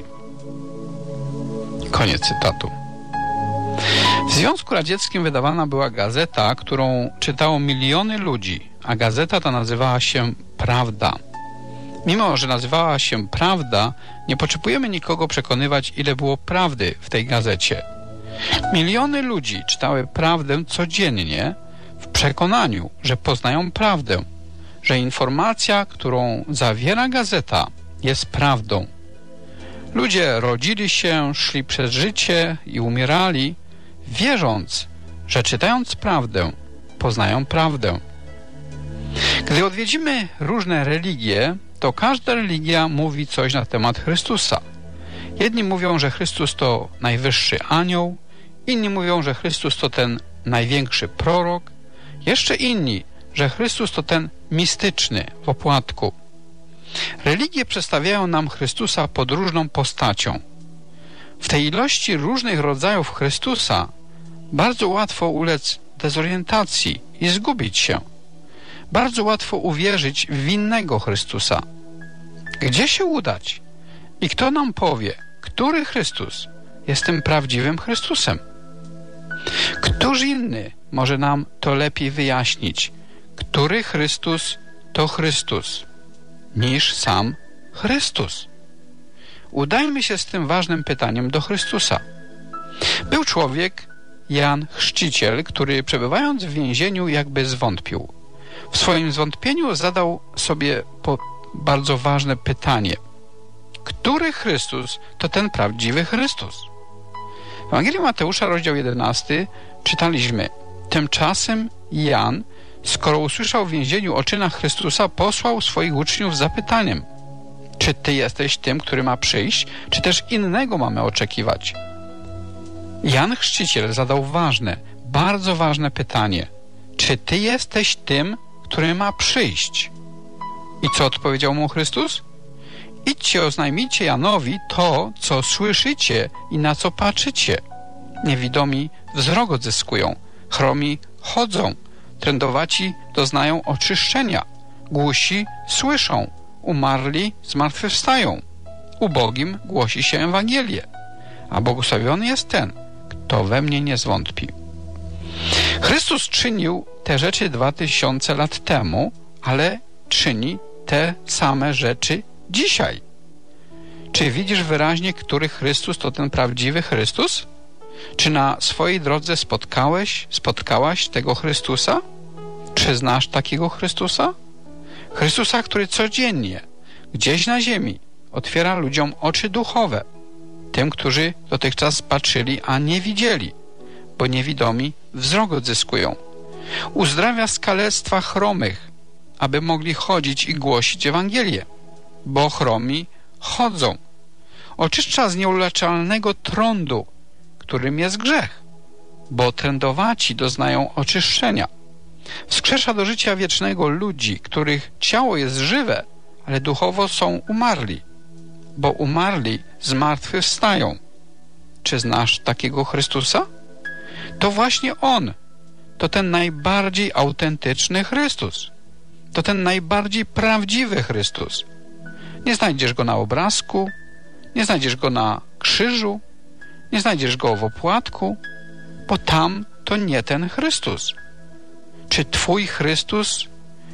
Koniec cytatu. W Związku Radzieckim wydawana była gazeta, którą czytało miliony ludzi, a gazeta ta nazywała się Prawda. Mimo że nazywała się Prawda, nie potrzebujemy nikogo przekonywać, ile było prawdy w tej gazecie. Miliony ludzi czytały prawdę codziennie w przekonaniu, że poznają prawdę, że informacja, którą zawiera gazeta, jest prawdą. Ludzie rodzili się, szli przez życie i umierali, wierząc, że czytając prawdę, poznają prawdę. Gdy odwiedzimy różne religie, to każda religia mówi coś na temat Chrystusa. Jedni mówią, że Chrystus to najwyższy anioł, inni mówią, że Chrystus to ten największy prorok, jeszcze inni, że Chrystus to ten mistyczny w opłatku. Religie przedstawiają nam Chrystusa pod różną postacią. W tej ilości różnych rodzajów Chrystusa bardzo łatwo ulec dezorientacji i zgubić się. Bardzo łatwo uwierzyć w innego Chrystusa. Gdzie się udać? I kto nam powie, który Chrystus jest tym prawdziwym Chrystusem? Któż inny może nam to lepiej wyjaśnić, który Chrystus to Chrystus, niż sam Chrystus? Udajmy się z tym ważnym pytaniem do Chrystusa. Był człowiek, Jan Chrzciciel, który przebywając w więzieniu jakby zwątpił. W swoim zwątpieniu zadał sobie bardzo ważne pytanie: który Chrystus to ten prawdziwy Chrystus? W Ewangelii Mateusza, rozdział 11, czytaliśmy: tymczasem Jan, skoro usłyszał w więzieniu o czynach Chrystusa, posłał swoich uczniów z zapytaniem: czy ty jesteś tym, który ma przyjść, czy też innego mamy oczekiwać? Jan Chrzciciel zadał ważne, bardzo ważne pytanie: czy ty jesteś tym, który ma przyjść? I co odpowiedział mu Chrystus? Idźcie, oznajmijcie Janowi to, co słyszycie i na co patrzycie. Niewidomi wzrok odzyskują, chromi chodzą, trędowaci doznają oczyszczenia, głusi słyszą, umarli zmartwychwstają, ubogim głosi się Ewangelię, a błogosławiony jest ten, kto we mnie nie zwątpi. Chrystus czynił te rzeczy 2000 lat temu, ale czyni te same rzeczy dzisiaj. Czy widzisz wyraźnie, który Chrystus to ten prawdziwy Chrystus? Czy na swojej drodze spotkałaś tego Chrystusa? Czy znasz takiego Chrystusa? Chrystusa, który codziennie, gdzieś na ziemi, otwiera ludziom oczy duchowe, tym, którzy dotychczas patrzyli, a nie widzieli, bo niewidomi wzrok odzyskują. Uzdrawia z kalectwa chromych, aby mogli chodzić i głosić Ewangelię, bo chromi chodzą. Oczyszcza z nieuleczalnego trądu, którym jest grzech, bo trędowaci doznają oczyszczenia. Wskrzesza do życia wiecznego ludzi, których ciało jest żywe, ale duchowo są umarli, bo umarli zmartwychwstają. Czy znasz takiego Chrystusa? To właśnie On, to ten najbardziej autentyczny Chrystus, to ten najbardziej prawdziwy Chrystus. Nie znajdziesz Go na obrazku, nie znajdziesz Go na krzyżu, Nie znajdziesz Go w opłatku, bo tam to nie ten Chrystus. Czy Twój Chrystus,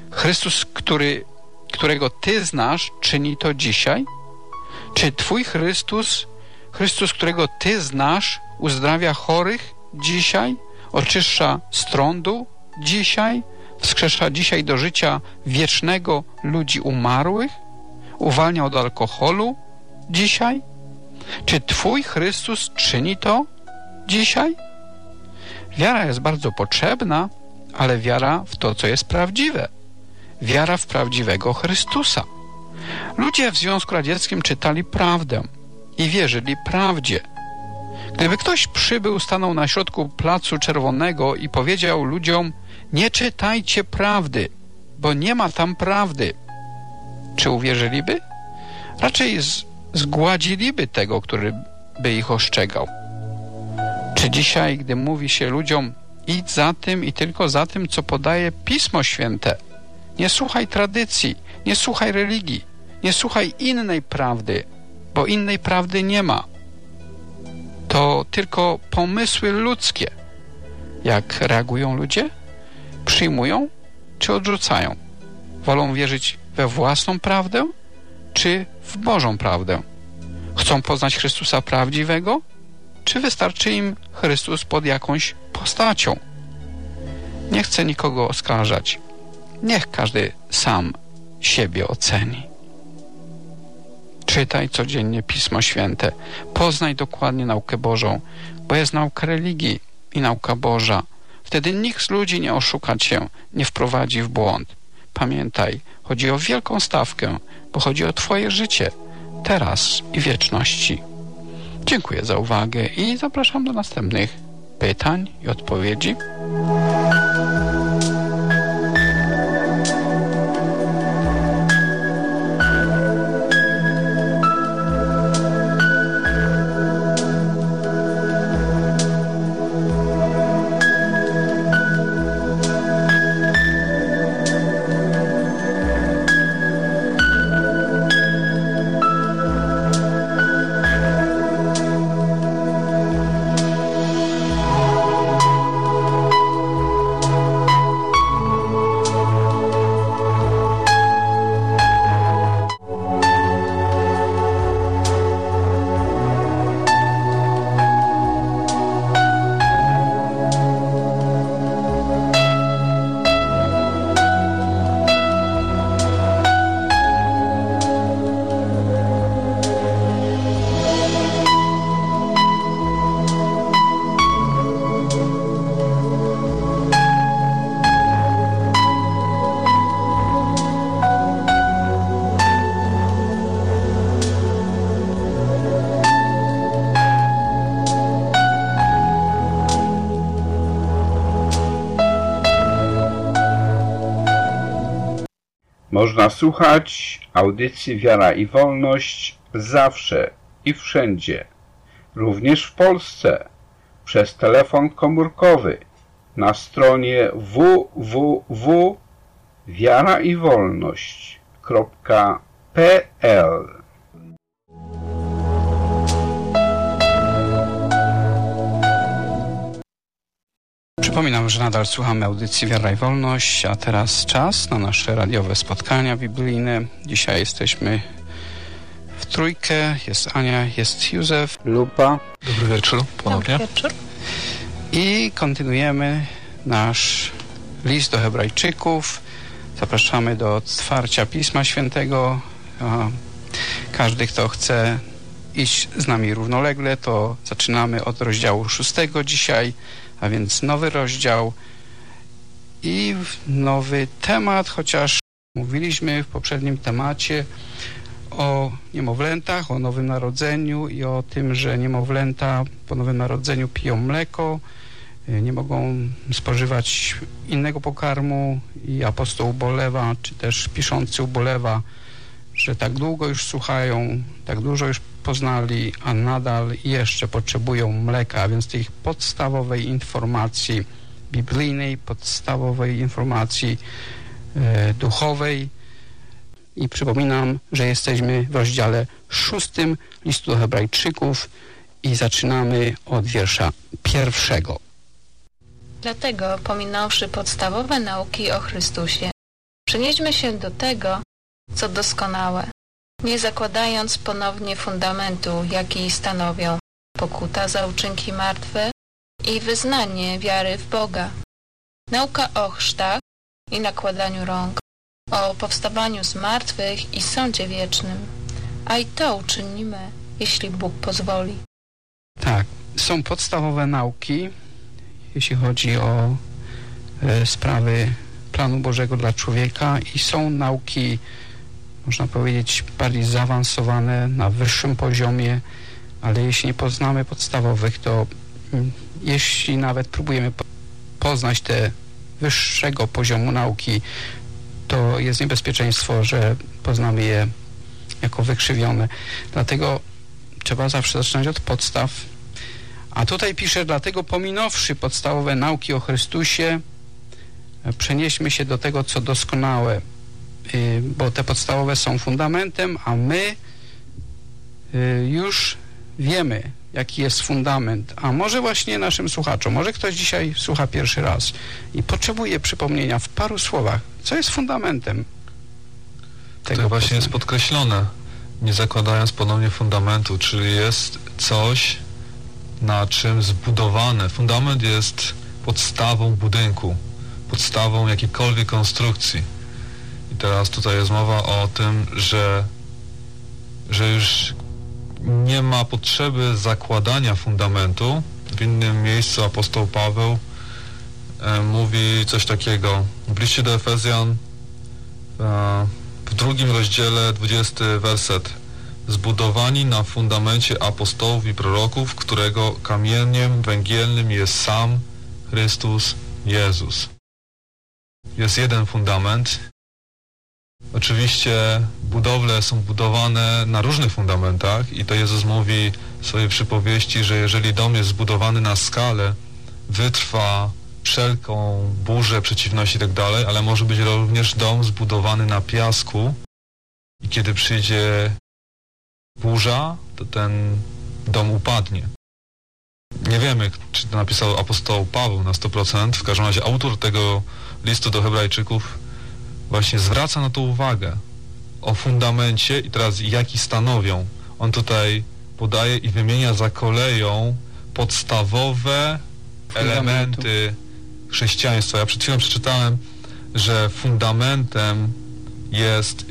którego Ty znasz, czyni to dzisiaj? Czy Twój Chrystus, którego Ty znasz, uzdrawia chorych dzisiaj? Oczyszcza z trądu dzisiaj? Wskrzesza dzisiaj do życia wiecznego ludzi umarłych? Uwalnia od alkoholu dzisiaj? Czy Twój Chrystus czyni to dzisiaj? Wiara jest bardzo potrzebna, ale wiara w to, co jest prawdziwe. Wiara w prawdziwego Chrystusa. Ludzie w Związku Radzieckim czytali prawdę i wierzyli prawdzie. Gdyby ktoś przybył, stanął na środku Placu Czerwonego i powiedział ludziom: nie czytajcie prawdy, bo nie ma tam prawdy, czy uwierzyliby? Raczej zgładziliby tego, który by ich ostrzegał. Czy dzisiaj, gdy mówi się ludziom: idź za tym i tylko za tym, co podaje Pismo Święte, nie słuchaj tradycji, nie słuchaj religii, nie słuchaj innej prawdy, bo innej prawdy nie ma, to tylko pomysły ludzkie. Jak reagują ludzie? Przyjmują czy odrzucają? Wolą wierzyć we własną prawdę czy w Bożą prawdę? Chcą poznać Chrystusa prawdziwego, czy wystarczy im Chrystus pod jakąś postacią? Nie chcę nikogo oskarżać. Niech każdy sam siebie oceni. Czytaj codziennie Pismo Święte. Poznaj dokładnie naukę Bożą, bo jest nauka religii i nauka Boża. Wtedy nikt z ludzi nie oszuka cię, nie wprowadzi w błąd. Pamiętaj, chodzi o wielką stawkę, bo chodzi o Twoje życie, teraz i wieczności. Dziękuję za uwagę i zapraszam do następnych pytań i odpowiedzi. Można słuchać audycji Wiara i Wolność zawsze i wszędzie, również w Polsce, przez telefon komórkowy na stronie www.wiaraiwolność.pl. Przypominam, że nadal słuchamy audycji Wiara i Wolność, a teraz czas na nasze radiowe spotkania biblijne. Dzisiaj jesteśmy w trójkę. Jest Ania, jest Józef, Lupa. Dobry wieczór ponownie. Dobry wieczór. I kontynuujemy nasz list do Hebrajczyków. Zapraszamy do otwarcia Pisma Świętego. Każdy, kto chce iść z nami równolegle, to zaczynamy od rozdziału 6 dzisiaj, a więc nowy rozdział i nowy temat, chociaż mówiliśmy w poprzednim temacie o niemowlętach, o Nowym Narodzeniu i o tym, że niemowlęta po Nowym Narodzeniu piją mleko, nie mogą spożywać innego pokarmu i apostoł ubolewa, czy też piszący ubolewa, że tak długo już słuchają, tak dużo już poznali, a nadal jeszcze potrzebują mleka, a więc tej podstawowej informacji biblijnej, podstawowej informacji duchowej. I przypominam, że jesteśmy w rozdziale 6 listu do Hebrajczyków i zaczynamy od wiersza 1. Dlatego, pominąwszy podstawowe nauki o Chrystusie, przenieśmy się do tego, co doskonałe, nie zakładając ponownie fundamentu, jaki stanowią pokuta za uczynki martwe i wyznanie wiary w Boga. Nauka o chrztach i nakładaniu rąk, o powstawaniu z martwych i sądzie wiecznym, a i to uczynimy, jeśli Bóg pozwoli. Tak, są podstawowe nauki, jeśli chodzi o sprawy planu Bożego dla człowieka i są nauki, można powiedzieć, bardziej zaawansowane, na wyższym poziomie, ale jeśli nie poznamy podstawowych, to jeśli nawet próbujemy poznać te wyższego poziomu nauki, to jest niebezpieczeństwo, że poznamy je jako wykrzywione. Dlatego trzeba zawsze zaczynać od podstaw. A tutaj pisze, dlatego pominąwszy podstawowe nauki o Chrystusie, przenieśmy się do tego, co doskonałe, bo te podstawowe są fundamentem, a my już wiemy, jaki jest fundament. A może właśnie naszym słuchaczom, może ktoś dzisiaj słucha pierwszy raz i potrzebuje przypomnienia w paru słowach, co jest fundamentem tego. To właśnie jest podkreślone, nie zakładając ponownie fundamentu, czyli jest coś, na czym zbudowane. Fundament jest podstawą budynku, podstawą jakiejkolwiek konstrukcji. I teraz tutaj jest mowa o tym, że już nie ma potrzeby zakładania fundamentu. W innym miejscu apostoł Paweł mówi coś takiego. W liście do Efezjan w 2 rozdziale 20 werset. Zbudowani na fundamencie apostołów i proroków, którego kamieniem węgielnym jest sam Chrystus Jezus. Jest jeden fundament. Oczywiście budowle są budowane na różnych fundamentach i to Jezus mówi w swojej przypowieści, że jeżeli dom jest zbudowany na skalę, wytrwa wszelką burzę, przeciwność i tak dalej, ale może być również dom zbudowany na piasku i kiedy przyjdzie burza, to ten dom upadnie. Nie wiemy, czy to napisał apostoł Paweł na 100%, w każdym razie autor tego listu do Hebrajczyków właśnie zwraca na to uwagę o fundamencie i teraz jaki stanowią. On tutaj podaje i wymienia za koleją podstawowe elementy chrześcijaństwa. Ja przed chwilą przeczytałem, że fundamentem jest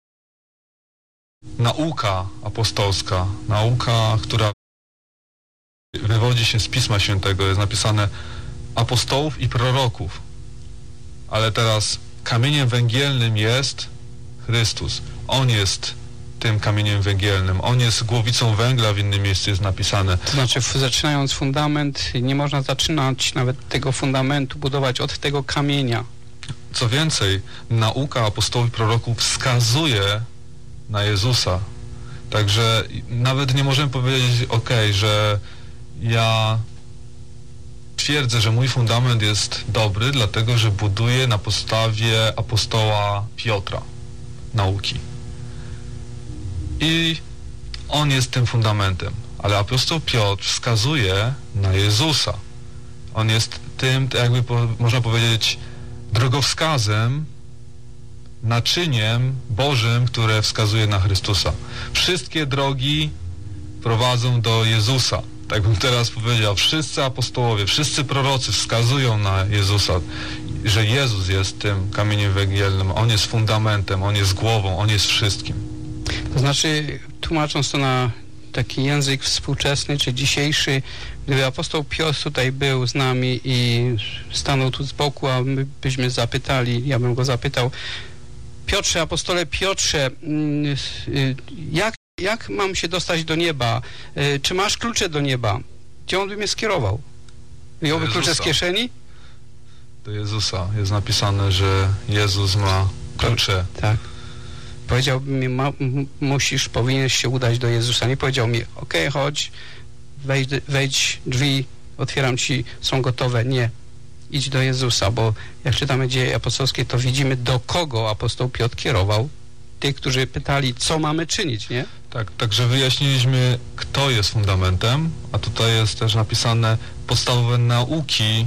nauka apostolska, nauka, która wywodzi się z Pisma Świętego. Jest napisane apostołów i proroków. Ale teraz kamieniem węgielnym jest Chrystus. On jest tym kamieniem węgielnym. On jest głowicą węgla, w innym miejscu jest napisane. To znaczy, zaczynając fundament, nie można zaczynać nawet tego fundamentu, budować od tego kamienia. Co więcej, nauka apostołów i proroków wskazuje na Jezusa. Także nawet nie możemy powiedzieć, że ja twierdzę, że mój fundament jest dobry, dlatego że buduję na podstawie apostoła Piotra nauki. I on jest tym fundamentem. Ale apostoł Piotr wskazuje na Jezusa. On jest tym, jakby można powiedzieć, drogowskazem, naczyniem Bożym, które wskazuje na Chrystusa. Wszystkie drogi prowadzą do Jezusa. Tak bym teraz powiedział, wszyscy apostołowie, wszyscy prorocy wskazują na Jezusa, że Jezus jest tym kamieniem węgielnym, On jest fundamentem, On jest głową, On jest wszystkim. To znaczy, tłumacząc to na taki język współczesny, czy dzisiejszy, gdyby apostoł Piotr tutaj był z nami i stanął tu z boku, a my byśmy zapytali, ja bym go zapytał, Piotrze, apostole Piotrze, jak mam się dostać do nieba? Czy masz klucze do nieba? Gdzie on by mnie skierował? Wyjąłby klucze z kieszeni? Do Jezusa. Jest napisane, że Jezus ma klucze. Tak. Powiedziałby mi, powinieneś się udać do Jezusa. Nie powiedział mi, okej, chodź, wejdź, drzwi, otwieram ci, są gotowe. Nie. Idź do Jezusa, bo jak czytamy Dzieje apostolskie, to widzimy, do kogo apostoł Piotr kierował. Tych, którzy pytali, co mamy czynić, nie? Tak, także wyjaśniliśmy, kto jest fundamentem, a tutaj jest też napisane podstawowe nauki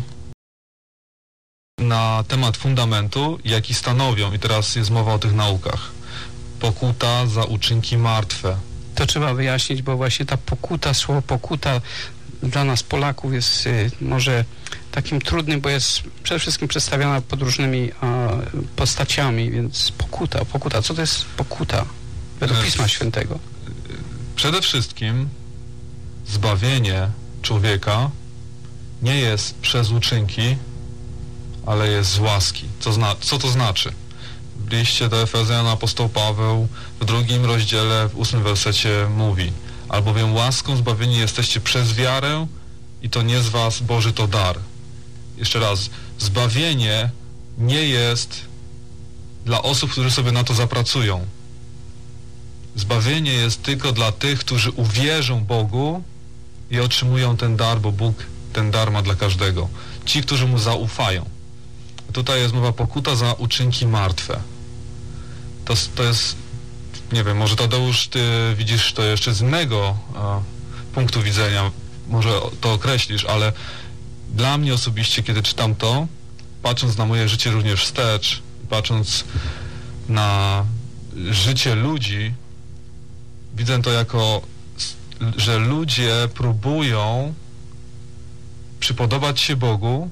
na temat fundamentu, jaki stanowią, i teraz jest mowa o tych naukach. Pokuta za uczynki martwe. To trzeba wyjaśnić, bo właśnie ta pokuta, słowo pokuta dla nas Polaków jest może takim trudnym, bo jest przede wszystkim przedstawiana pod różnymi postaciami, więc pokuta. Co to jest pokuta według Pisma Świętego? Przede wszystkim zbawienie człowieka nie jest przez uczynki, ale jest z łaski. Co to znaczy? W liście do Efezjan apostoł Paweł w 2 rozdziale, w 8 wersecie mówi: albowiem łaską zbawieni jesteście przez wiarę i to nie z was, Boży to dar. Jeszcze raz, zbawienie nie jest dla osób, którzy sobie na to zapracują. Zbawienie jest tylko dla tych, którzy uwierzą Bogu i otrzymują ten dar, bo Bóg ten dar ma dla każdego. Ci, którzy Mu zaufają. Tutaj jest mowa pokuta za uczynki martwe. To jest, nie wiem, może Tadeusz, ty widzisz to jeszcze z innego punktu widzenia, może to określisz, ale dla mnie osobiście, kiedy czytam to, patrząc na moje życie również wstecz, patrząc na życie ludzi, widzę to jako, że ludzie próbują przypodobać się Bogu,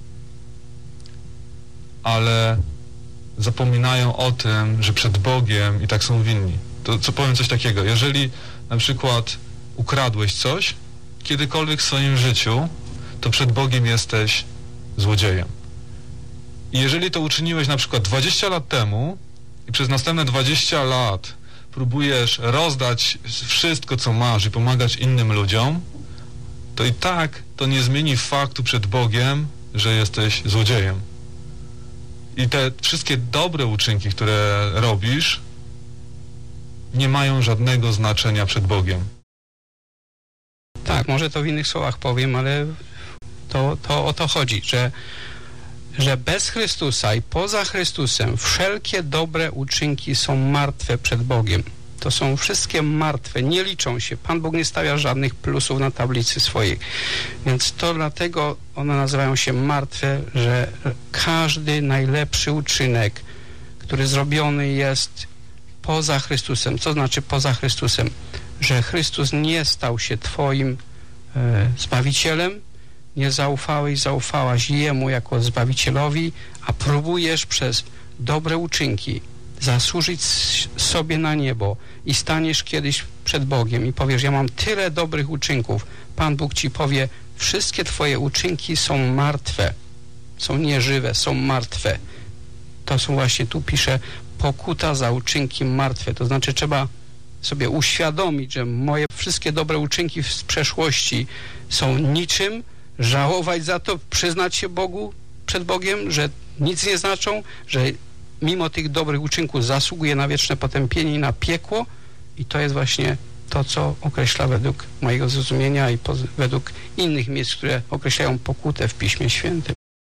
ale zapominają o tym, że przed Bogiem i tak są winni. To co powiem coś takiego, jeżeli na przykład ukradłeś coś, kiedykolwiek w swoim życiu, to przed Bogiem jesteś złodziejem. I jeżeli to uczyniłeś na przykład 20 lat temu i przez następne 20 lat próbujesz rozdać wszystko, co masz i pomagać innym ludziom, to i tak to nie zmieni faktu przed Bogiem, że jesteś złodziejem. I te wszystkie dobre uczynki, które robisz, nie mają żadnego znaczenia przed Bogiem. Tak, może to w innych słowach powiem, ale to o to chodzi, że bez Chrystusa i poza Chrystusem wszelkie dobre uczynki są martwe przed Bogiem. To są wszystkie martwe, nie liczą się. Pan Bóg nie stawia żadnych plusów na tablicy swojej. Więc to dlatego one nazywają się martwe, że każdy najlepszy uczynek, który zrobiony jest poza Chrystusem. Co znaczy poza Chrystusem? Że Chrystus nie stał się twoim Zbawicielem, nie zaufałaś Jemu jako Zbawicielowi, a próbujesz przez dobre uczynki zasłużyć sobie na niebo i staniesz kiedyś przed Bogiem i powiesz: ja mam tyle dobrych uczynków. Pan Bóg ci powie: wszystkie twoje uczynki są martwe, są nieżywe, są martwe. To są właśnie, tu pisze, pokuta za uczynki martwe. To znaczy trzeba sobie uświadomić, że moje wszystkie dobre uczynki z przeszłości są niczym, żałować za to, przyznać się Bogu, przed Bogiem, że nic nie znaczą, że mimo tych dobrych uczynków zasługuje na wieczne potępienie i na piekło, i to jest właśnie to, co określa według mojego zrozumienia i według innych miejsc, które określają pokutę w Piśmie Świętym.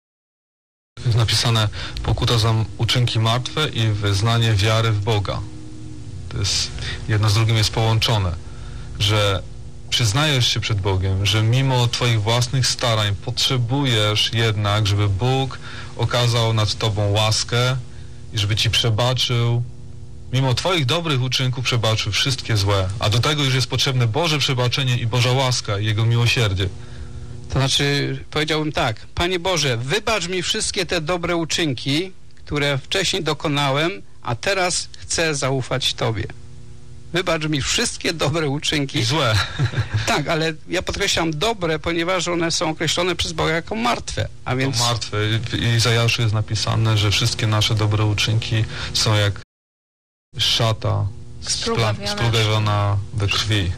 Jest napisane pokuta za uczynki martwe i wyznanie wiary w Boga. To jest, jedno z drugim jest połączone, że przyznajesz się przed Bogiem, że mimo twoich własnych starań potrzebujesz jednak, żeby Bóg okazał nad tobą łaskę i żeby ci przebaczył, mimo twoich dobrych uczynków przebaczył wszystkie złe, a do tego już jest potrzebne Boże przebaczenie i Boża łaska i Jego miłosierdzie. To znaczy, powiedziałbym tak: Panie Boże, wybacz mi wszystkie te dobre uczynki, które wcześniej dokonałem, a teraz chcę zaufać Tobie. Wybacz mi wszystkie dobre uczynki. I złe. Tak, ale ja podkreślam dobre, ponieważ one są określone przez Boga jako martwe. A więc... To martwe. W Izajaszu jest napisane, że wszystkie nasze dobre uczynki są jak szata splugawiona we krwi.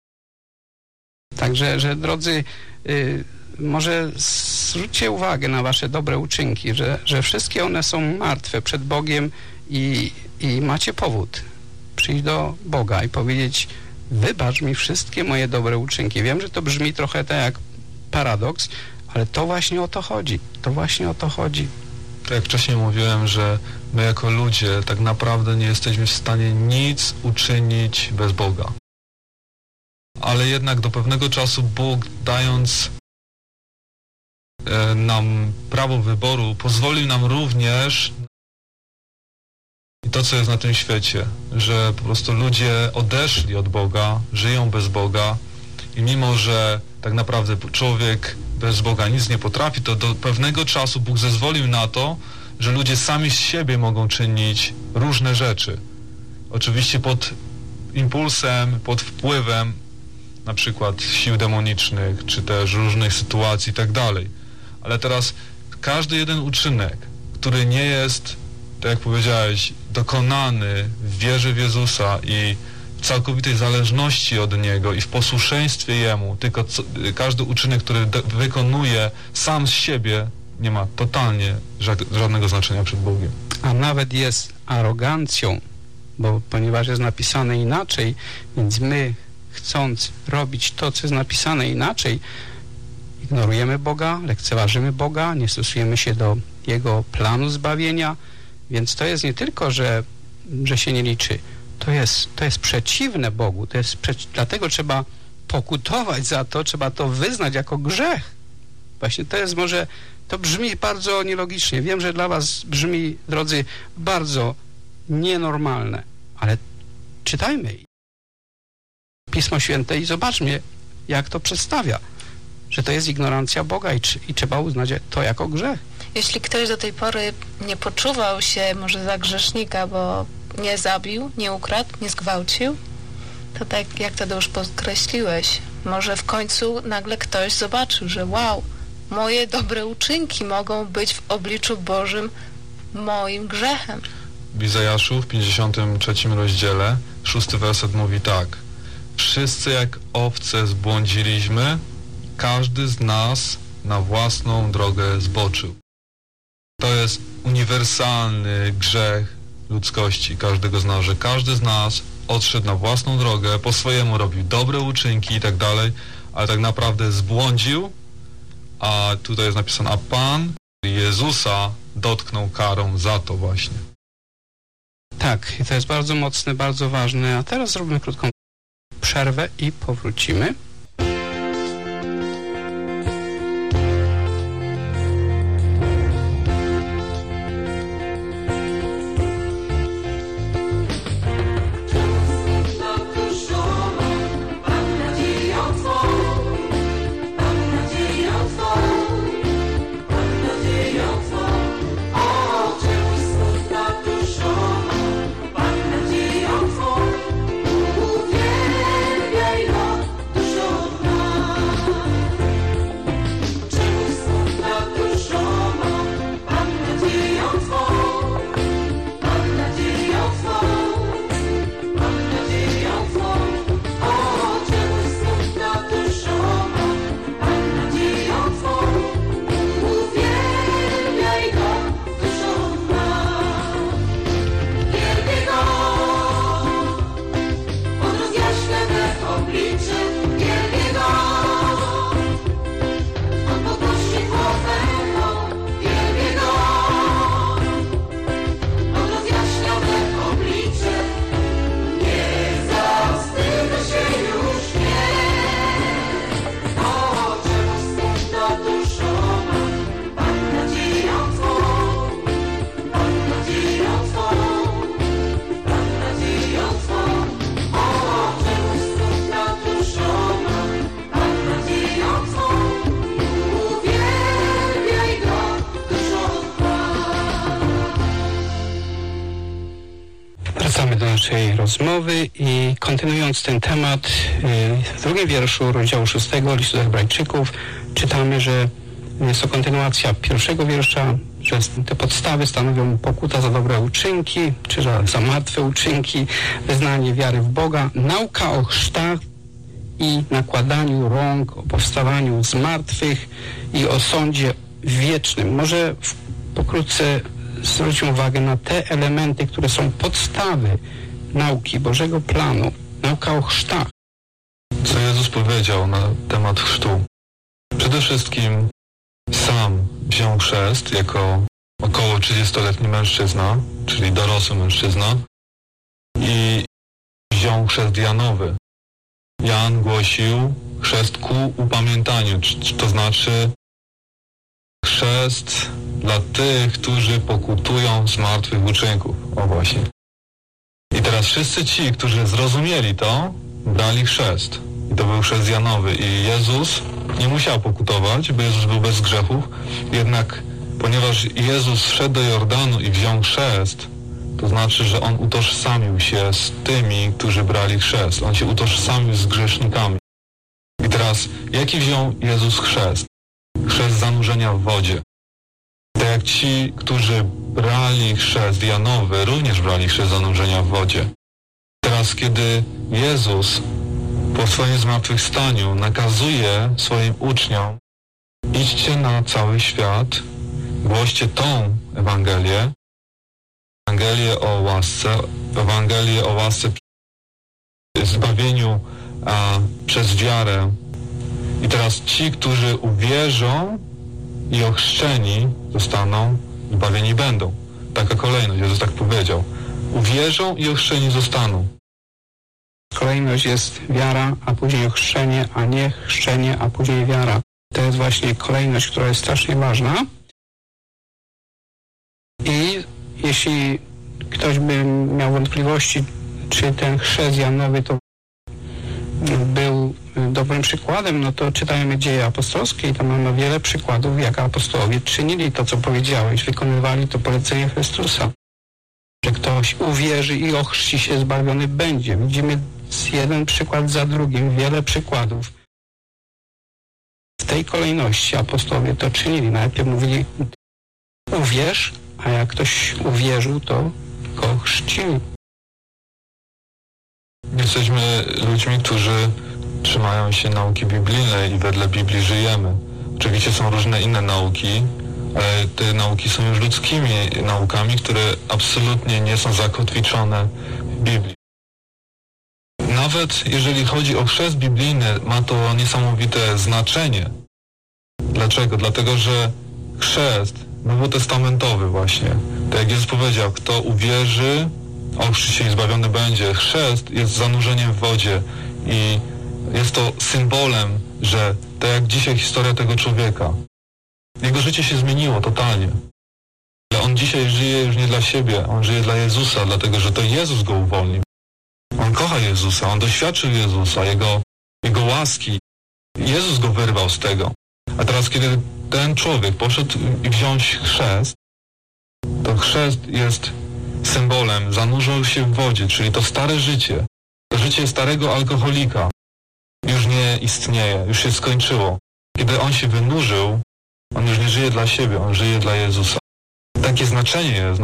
Także, że drodzy, może zwróćcie uwagę na wasze dobre uczynki, że wszystkie one są martwe przed Bogiem i macie powód przyjść do Boga i powiedzieć: wybacz mi wszystkie moje dobre uczynki. Wiem, że to brzmi trochę tak jak paradoks, ale to właśnie o to chodzi. To właśnie o to chodzi. Tak jak wcześniej mówiłem, że my jako ludzie tak naprawdę nie jesteśmy w stanie nic uczynić bez Boga. Ale jednak do pewnego czasu Bóg, dając nam prawo wyboru, pozwolił nam również i to, co jest na tym świecie, że po prostu ludzie odeszli od Boga, żyją bez Boga i mimo, że tak naprawdę człowiek bez Boga nic nie potrafi, to do pewnego czasu Bóg zezwolił na to, że ludzie sami z siebie mogą czynić różne rzeczy. Oczywiście pod impulsem, pod wpływem na przykład sił demonicznych, czy też różnych sytuacji i tak dalej. Ale teraz każdy jeden uczynek, który nie jest, tak jak powiedziałeś, dokonany w wierze w Jezusa i w całkowitej zależności od Niego i w posłuszeństwie Jemu, tylko każdy uczynek, który wykonuje sam z siebie, nie ma totalnie żadnego znaczenia przed Bogiem. A nawet jest arogancją, bo ponieważ jest napisane inaczej, więc my, chcąc robić to, co jest napisane inaczej, ignorujemy Boga, lekceważymy Boga, nie stosujemy się do Jego planu zbawienia, więc to jest nie tylko, że się nie liczy, to jest przeciwne Bogu, dlatego trzeba pokutować za to, trzeba to wyznać jako grzech. Właśnie to brzmi bardzo nielogicznie. Wiem, że dla was brzmi, drodzy, bardzo nienormalne, ale czytajmy Pismo Święte i zobaczmy, jak to przedstawia, że to jest ignorancja Boga i trzeba uznać to jako grzech. Jeśli ktoś do tej pory nie poczuwał się może za grzesznika, bo nie zabił, nie ukradł, nie zgwałcił, to tak jak Tadeusz podkreśliłeś, może w końcu nagle ktoś zobaczył, że wow, moje dobre uczynki mogą być w obliczu Bożym moim grzechem. W Izajaszu w 53 rozdziale 6 werset mówi tak: wszyscy jak owce zbłądziliśmy, każdy z nas na własną drogę zboczył. To jest uniwersalny grzech ludzkości, każdego z nas, że każdy z nas odszedł na własną drogę, po swojemu robił dobre uczynki i tak dalej, ale tak naprawdę zbłądził, a tutaj jest napisane, a Pan Jezusa dotknął karą za to właśnie. Tak, i to jest bardzo mocne, bardzo ważne, a teraz zrobimy krótką przerwę i powrócimy. Naszej rozmowy i kontynuując ten temat, w drugim wierszu rozdziału 6 listu do Hebrajczyków czytamy, że jest to kontynuacja pierwszego wiersza, że te podstawy stanowią pokuta za dobre uczynki, czy za martwe uczynki, wyznanie wiary w Boga, nauka o chrztach i nakładaniu rąk, o powstawaniu z martwych i o sądzie wiecznym. Może pokrótce zwróćmy uwagę na te elementy, które są podstawy nauki Bożego planu, nauka o chrztach. Co Jezus powiedział na temat chrztu? Przede wszystkim sam wziął chrzest jako około 30-letni mężczyzna, czyli dorosły mężczyzna, i wziął chrzest Janowy. Jan głosił chrzest ku upamiętaniu, to znaczy chrzest dla tych, którzy pokutują z martwych uczynków. O właśnie. I teraz wszyscy ci, którzy zrozumieli to, brali chrzest. I to był chrzest Janowy. I Jezus nie musiał pokutować, bo Jezus był bez grzechów. Jednak ponieważ Jezus wszedł do Jordanu i wziął chrzest, to znaczy, że On utożsamił się z tymi, którzy brali chrzest. On się utożsamił z grzesznikami. I teraz, jaki wziął Jezus chrzest? Chrzest zanurzenia w wodzie. Tak jak ci, którzy brali chrzest Janowy, również brali chrzest zanurzenia w wodzie. Teraz, kiedy Jezus po swoim zmartwychwstaniu nakazuje swoim uczniom: idźcie na cały świat, głoście tą Ewangelię, Ewangelię o łasce, zbawieniu przez wiarę. I teraz ci, którzy uwierzą i ochrzczeni zostaną, zbawieni będą. Taka kolejność, Jezus tak powiedział. Uwierzą i ochrzczeni zostaną. Kolejność jest wiara, a później ochrzczenie, a nie chrzczenie, a później wiara. To jest właśnie kolejność, która jest strasznie ważna. I jeśli ktoś by miał wątpliwości, czy ten chrzest Janowy to był dobrym przykładem, no to czytajmy Dzieje Apostolskie i tam mamy wiele przykładów, jak apostołowie czynili to, co powiedziałeś, wykonywali to polecenie Chrystusa. Że ktoś uwierzy i ochrzci się, zbawiony będzie. Widzimy jeden przykład za drugim, wiele przykładów. W tej kolejności apostołowie to czynili. Najpierw mówili: uwierz, a jak ktoś uwierzył, to go chrzcili. Jesteśmy ludźmi, którzy trzymają się nauki biblijnej i wedle Biblii żyjemy. Oczywiście są różne inne nauki, ale te nauki są już ludzkimi naukami, które absolutnie nie są zakotwiczone w Biblii. Nawet jeżeli chodzi o chrzest biblijny, ma to niesamowite znaczenie. Dlaczego? Dlatego, że chrzest nowotestamentowy właśnie, tak jak Jezus powiedział, kto uwierzy, ochrzci się i zbawiony będzie. Chrzest jest zanurzeniem w wodzie i jest to symbolem, że tak jak dzisiaj historia tego człowieka, jego życie się zmieniło totalnie. Ale on dzisiaj żyje już nie dla siebie, on żyje dla Jezusa, dlatego że to Jezus go uwolnił. On kocha Jezusa, on doświadczył Jezusa, Jego łaski. Jezus go wyrwał z tego. A teraz, kiedy ten człowiek poszedł i wziąć chrzest, to chrzest jest symbolem, zanurzył się w wodzie, czyli to stare życie, to życie starego alkoholika już nie istnieje, już się skończyło. Kiedy on się wynurzył, on już nie żyje dla siebie, on żyje dla Jezusa. Takie znaczenie jest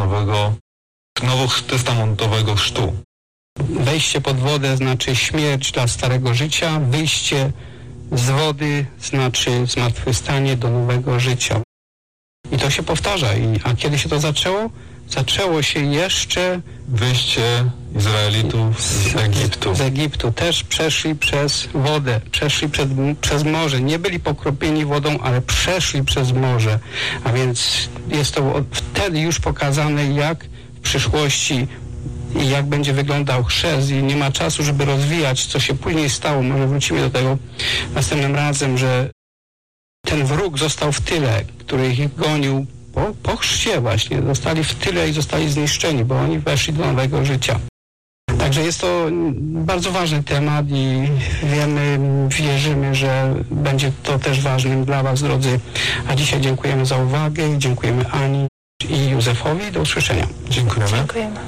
nowotestamentowego chrztu. Wejście pod wodę znaczy śmierć dla starego życia, wyjście z wody znaczy zmartwychwstanie do nowego życia. I to się powtarza. A kiedy się to zaczęło? Zaczęło się jeszcze... Wyjście Izraelitów z Egiptu. Z Egiptu też przeszli przez wodę, przeszli przez morze. Nie byli pokropieni wodą, ale przeszli przez morze. A więc jest to wtedy już pokazane, jak w przyszłości i jak będzie wyglądał chrzest, i nie ma czasu, żeby rozwijać, co się później stało. Może wrócimy do tego następnym razem, że ten wróg został w tyle, który ich gonił po chrzcie właśnie. Zostali w tyle i zostali zniszczeni, bo oni weszli do nowego życia. Także jest to bardzo ważny temat i wierzymy, że będzie to też ważnym dla Was, drodzy. A dzisiaj dziękujemy za uwagę i dziękujemy Ani i Józefowi. Do usłyszenia. Dziękujemy. Dziękujemy.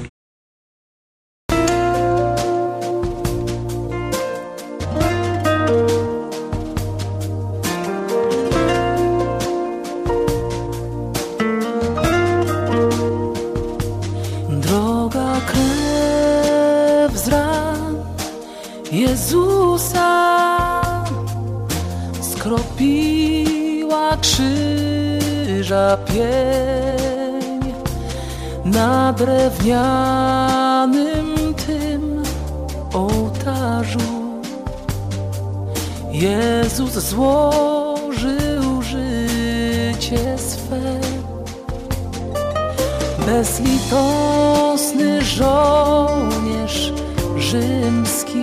Jezusa skropiła krzyża pień na drewnianym tym ołtarzu. Jezus złożył życie swe bezlitosny żołnierz rzymski,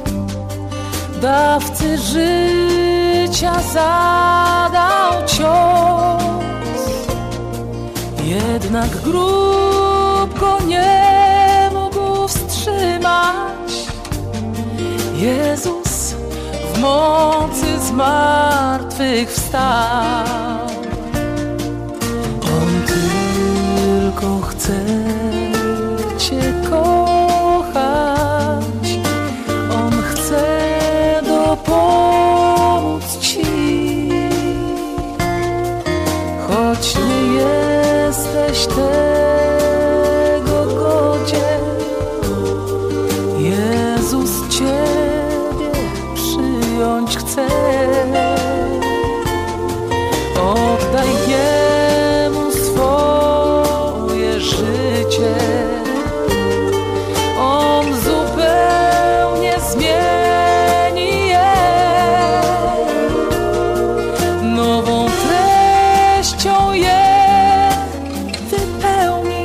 dawcy życia zadał cios, jednak grób go nie mógł wstrzymać. Jezus w mocy zmartwychwstał. On tylko chce Cię kochać, On chce dopomóc Ci, choć nie jesteś tego godzien. Jezus Ciebie przyjąć chce. Oddaj Jemu swoje życie. On zupełnie zmieni je nową treścią je wypełni.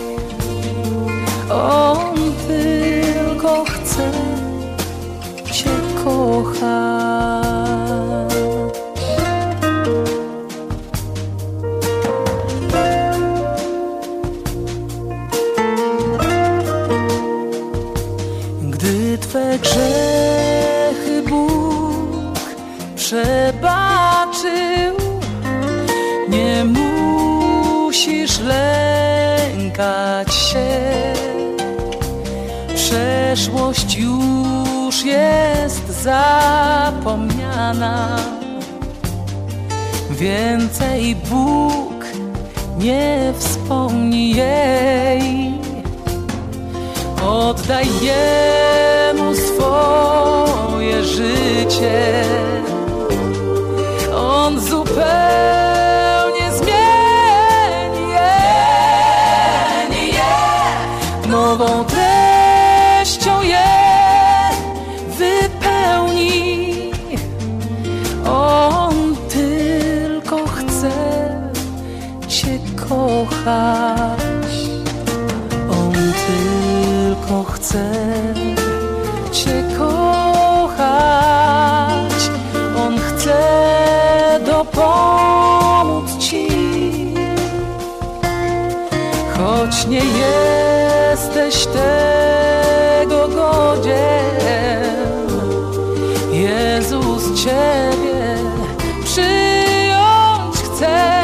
On tylko chce Cię kochać. Gdy Twe grzechy Bóg przebaczył, nie musisz lękać się. Przeszłość już jest zapomniana. Więcej Bóg nie wspomni jej. Oddaj Jemu swoje życie. On zupełnie zmieni je nową treścią je wypełni. On tylko chce Cię kochać. On tylko chce Cię kochać. On chce dopomóc Ci, choć nie jesteś tego godzien. Jezus Ciebie przyjąć chce.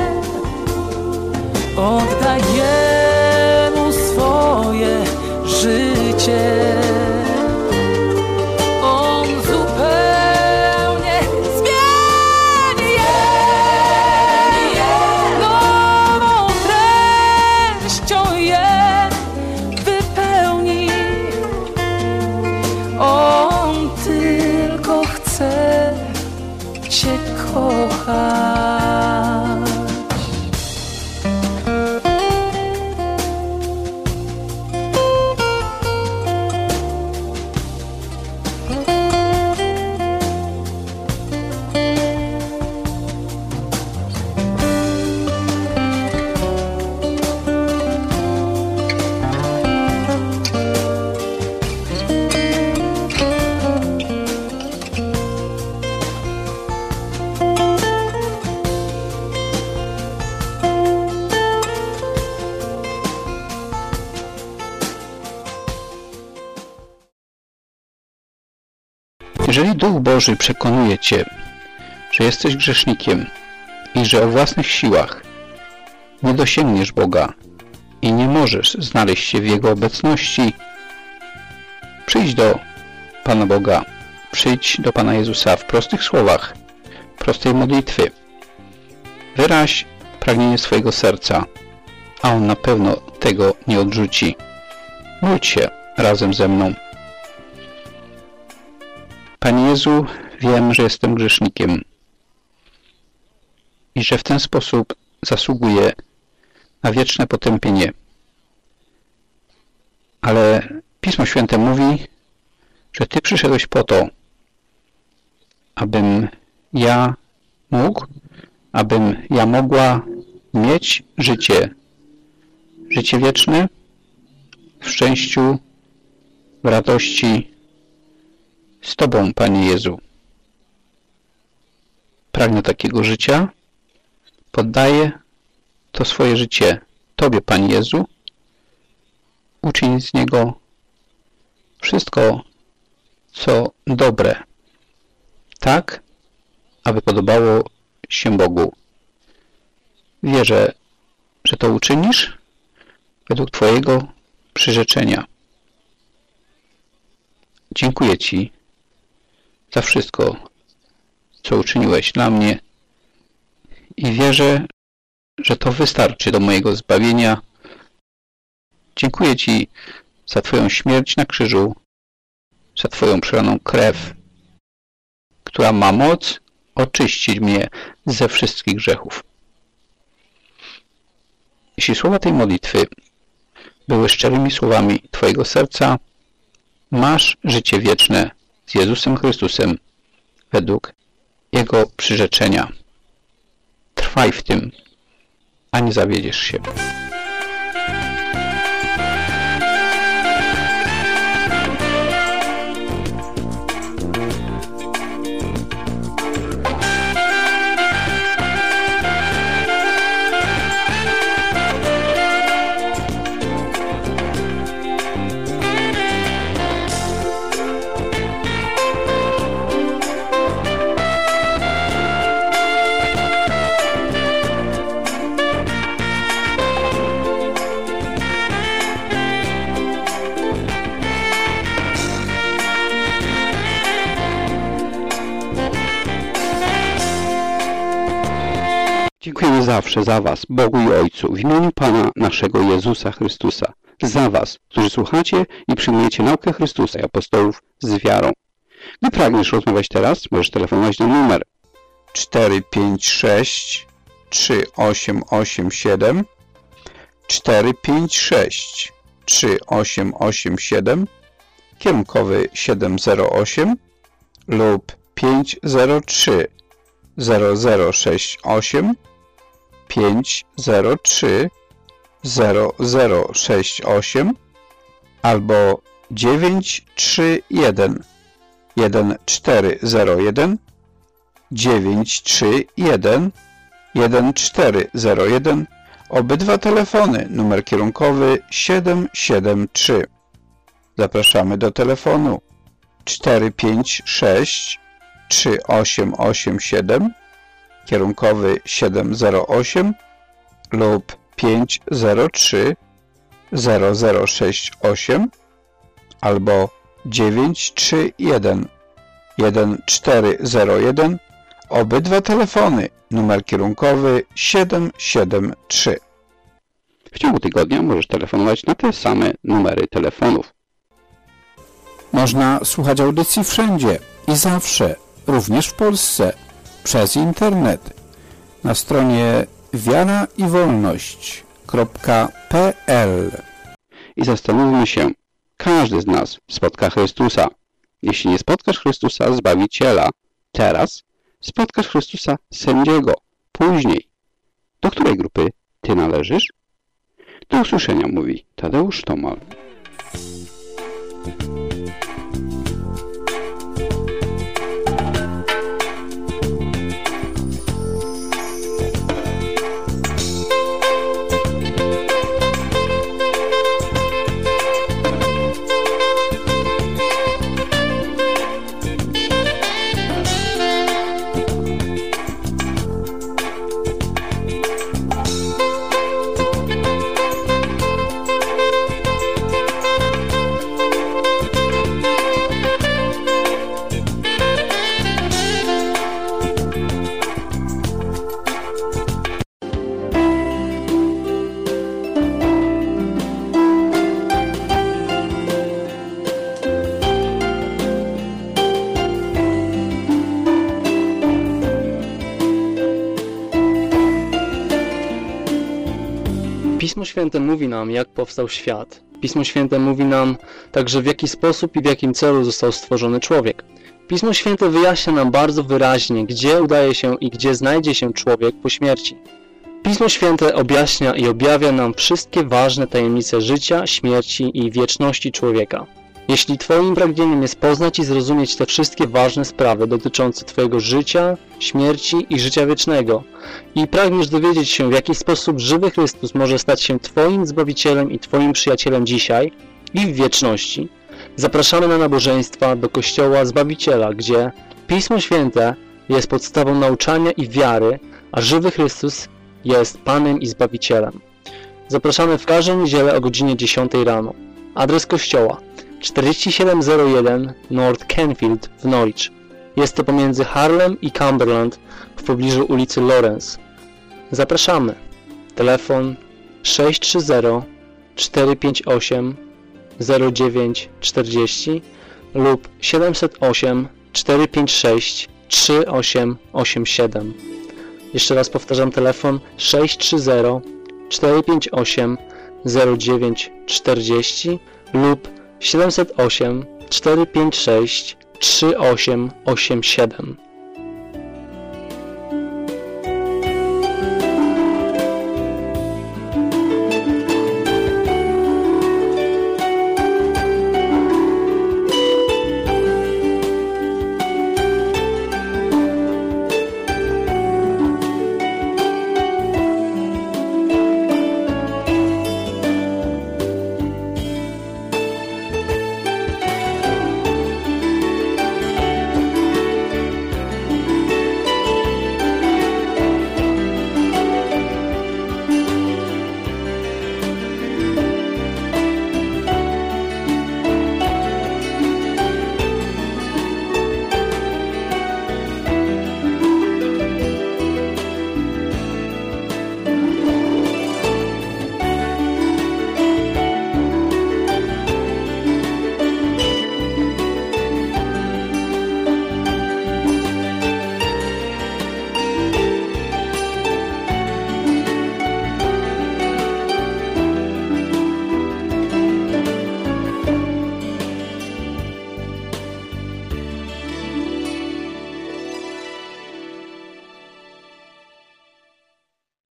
Oddaj Jemu swoje życie. On zupełnie zmieni je nową treścią je wypełni. On tylko chce Cię kochać. Jeżeli Duch Boży przekonuje Cię, że jesteś grzesznikiem i że o własnych siłach nie dosięgniesz Boga i nie możesz znaleźć się w Jego obecności, przyjdź do Pana Boga, przyjdź do Pana Jezusa w prostych słowach, prostej modlitwy. Wyraź pragnienie swojego serca, a On na pewno tego nie odrzuci. Módl się razem ze mną. Panie Jezu, wiem, że jestem grzesznikiem i że w ten sposób zasługuję na wieczne potępienie. Ale Pismo Święte mówi, że Ty przyszedłeś po to, abym ja mógł, abym ja mogła mieć życie życie wieczne w szczęściu, w radości z Tobą, Panie Jezu. Pragnę takiego życia, poddaję to swoje życie Tobie, Panie Jezu. Uczyń z niego wszystko, co dobre, tak, aby podobało się Bogu. Wierzę, że to uczynisz według Twojego przyrzeczenia. Dziękuję Ci za wszystko, co uczyniłeś dla mnie i wierzę, że to wystarczy do mojego zbawienia. Dziękuję Ci za Twoją śmierć na krzyżu, za Twoją przelaną krew, która ma moc oczyścić mnie ze wszystkich grzechów. Jeśli słowa tej modlitwy były szczerymi słowami Twojego serca, masz życie wieczne z Jezusem Chrystusem według Jego przyrzeczenia. Trwaj w tym, a nie zawiedziesz się. Dziękujemy zawsze za Was, Bogu i Ojcu, w imieniu Pana naszego Jezusa Chrystusa, za Was, którzy słuchacie i przyjmujecie naukę Chrystusa i apostołów z wiarą. Gdy pragniesz rozmawiać teraz, możesz telefonować na numer 456 3887 456 3887 kierunkowy 708 lub 503 0068 503 0068 albo 931 1401 931 1401. Obydwa telefony, numer kierunkowy 773. Zapraszamy do telefonu 456 3887 kierunkowy 708 lub 503 0068 albo 931 1401. Obydwa telefony, numer kierunkowy 773. W ciągu tygodnia możesz telefonować na te same numery telefonów. Można słuchać audycji wszędzie i zawsze, również w Polsce, przez internet, na stronie wiaraiwolność.pl. I zastanówmy się, każdy z nas spotka Chrystusa. Jeśli nie spotkasz Chrystusa, Zbawiciela, teraz spotkasz Chrystusa, Sędziego, później. Do której grupy Ty należysz? Do usłyszenia, mówi Tadeusz Tomal. Pismo Święte mówi nam, jak powstał świat. Pismo Święte mówi nam także, w jaki sposób i w jakim celu został stworzony człowiek. Pismo Święte wyjaśnia nam bardzo wyraźnie, gdzie udaje się i gdzie znajdzie się człowiek po śmierci. Pismo Święte objaśnia i objawia nam wszystkie ważne tajemnice życia, śmierci i wieczności człowieka. Jeśli Twoim pragnieniem jest poznać i zrozumieć te wszystkie ważne sprawy dotyczące Twojego życia, śmierci i życia wiecznego i pragniesz dowiedzieć się, w jaki sposób żywy Chrystus może stać się Twoim Zbawicielem i Twoim przyjacielem dzisiaj i w wieczności, zapraszamy na nabożeństwa do Kościoła Zbawiciela, gdzie Pismo Święte jest podstawą nauczania i wiary, a żywy Chrystus jest Panem i Zbawicielem. Zapraszamy w każdą niedzielę o godzinie 10 rano. Adres kościoła 4701 North Canfield w Norwich. Jest to pomiędzy Harlem i Cumberland w pobliżu ulicy Lawrence. Zapraszamy. Telefon 630 458 0940 lub 708 456 3887. Jeszcze raz powtarzam, telefon 630 458 0940 lub 708 456 3887.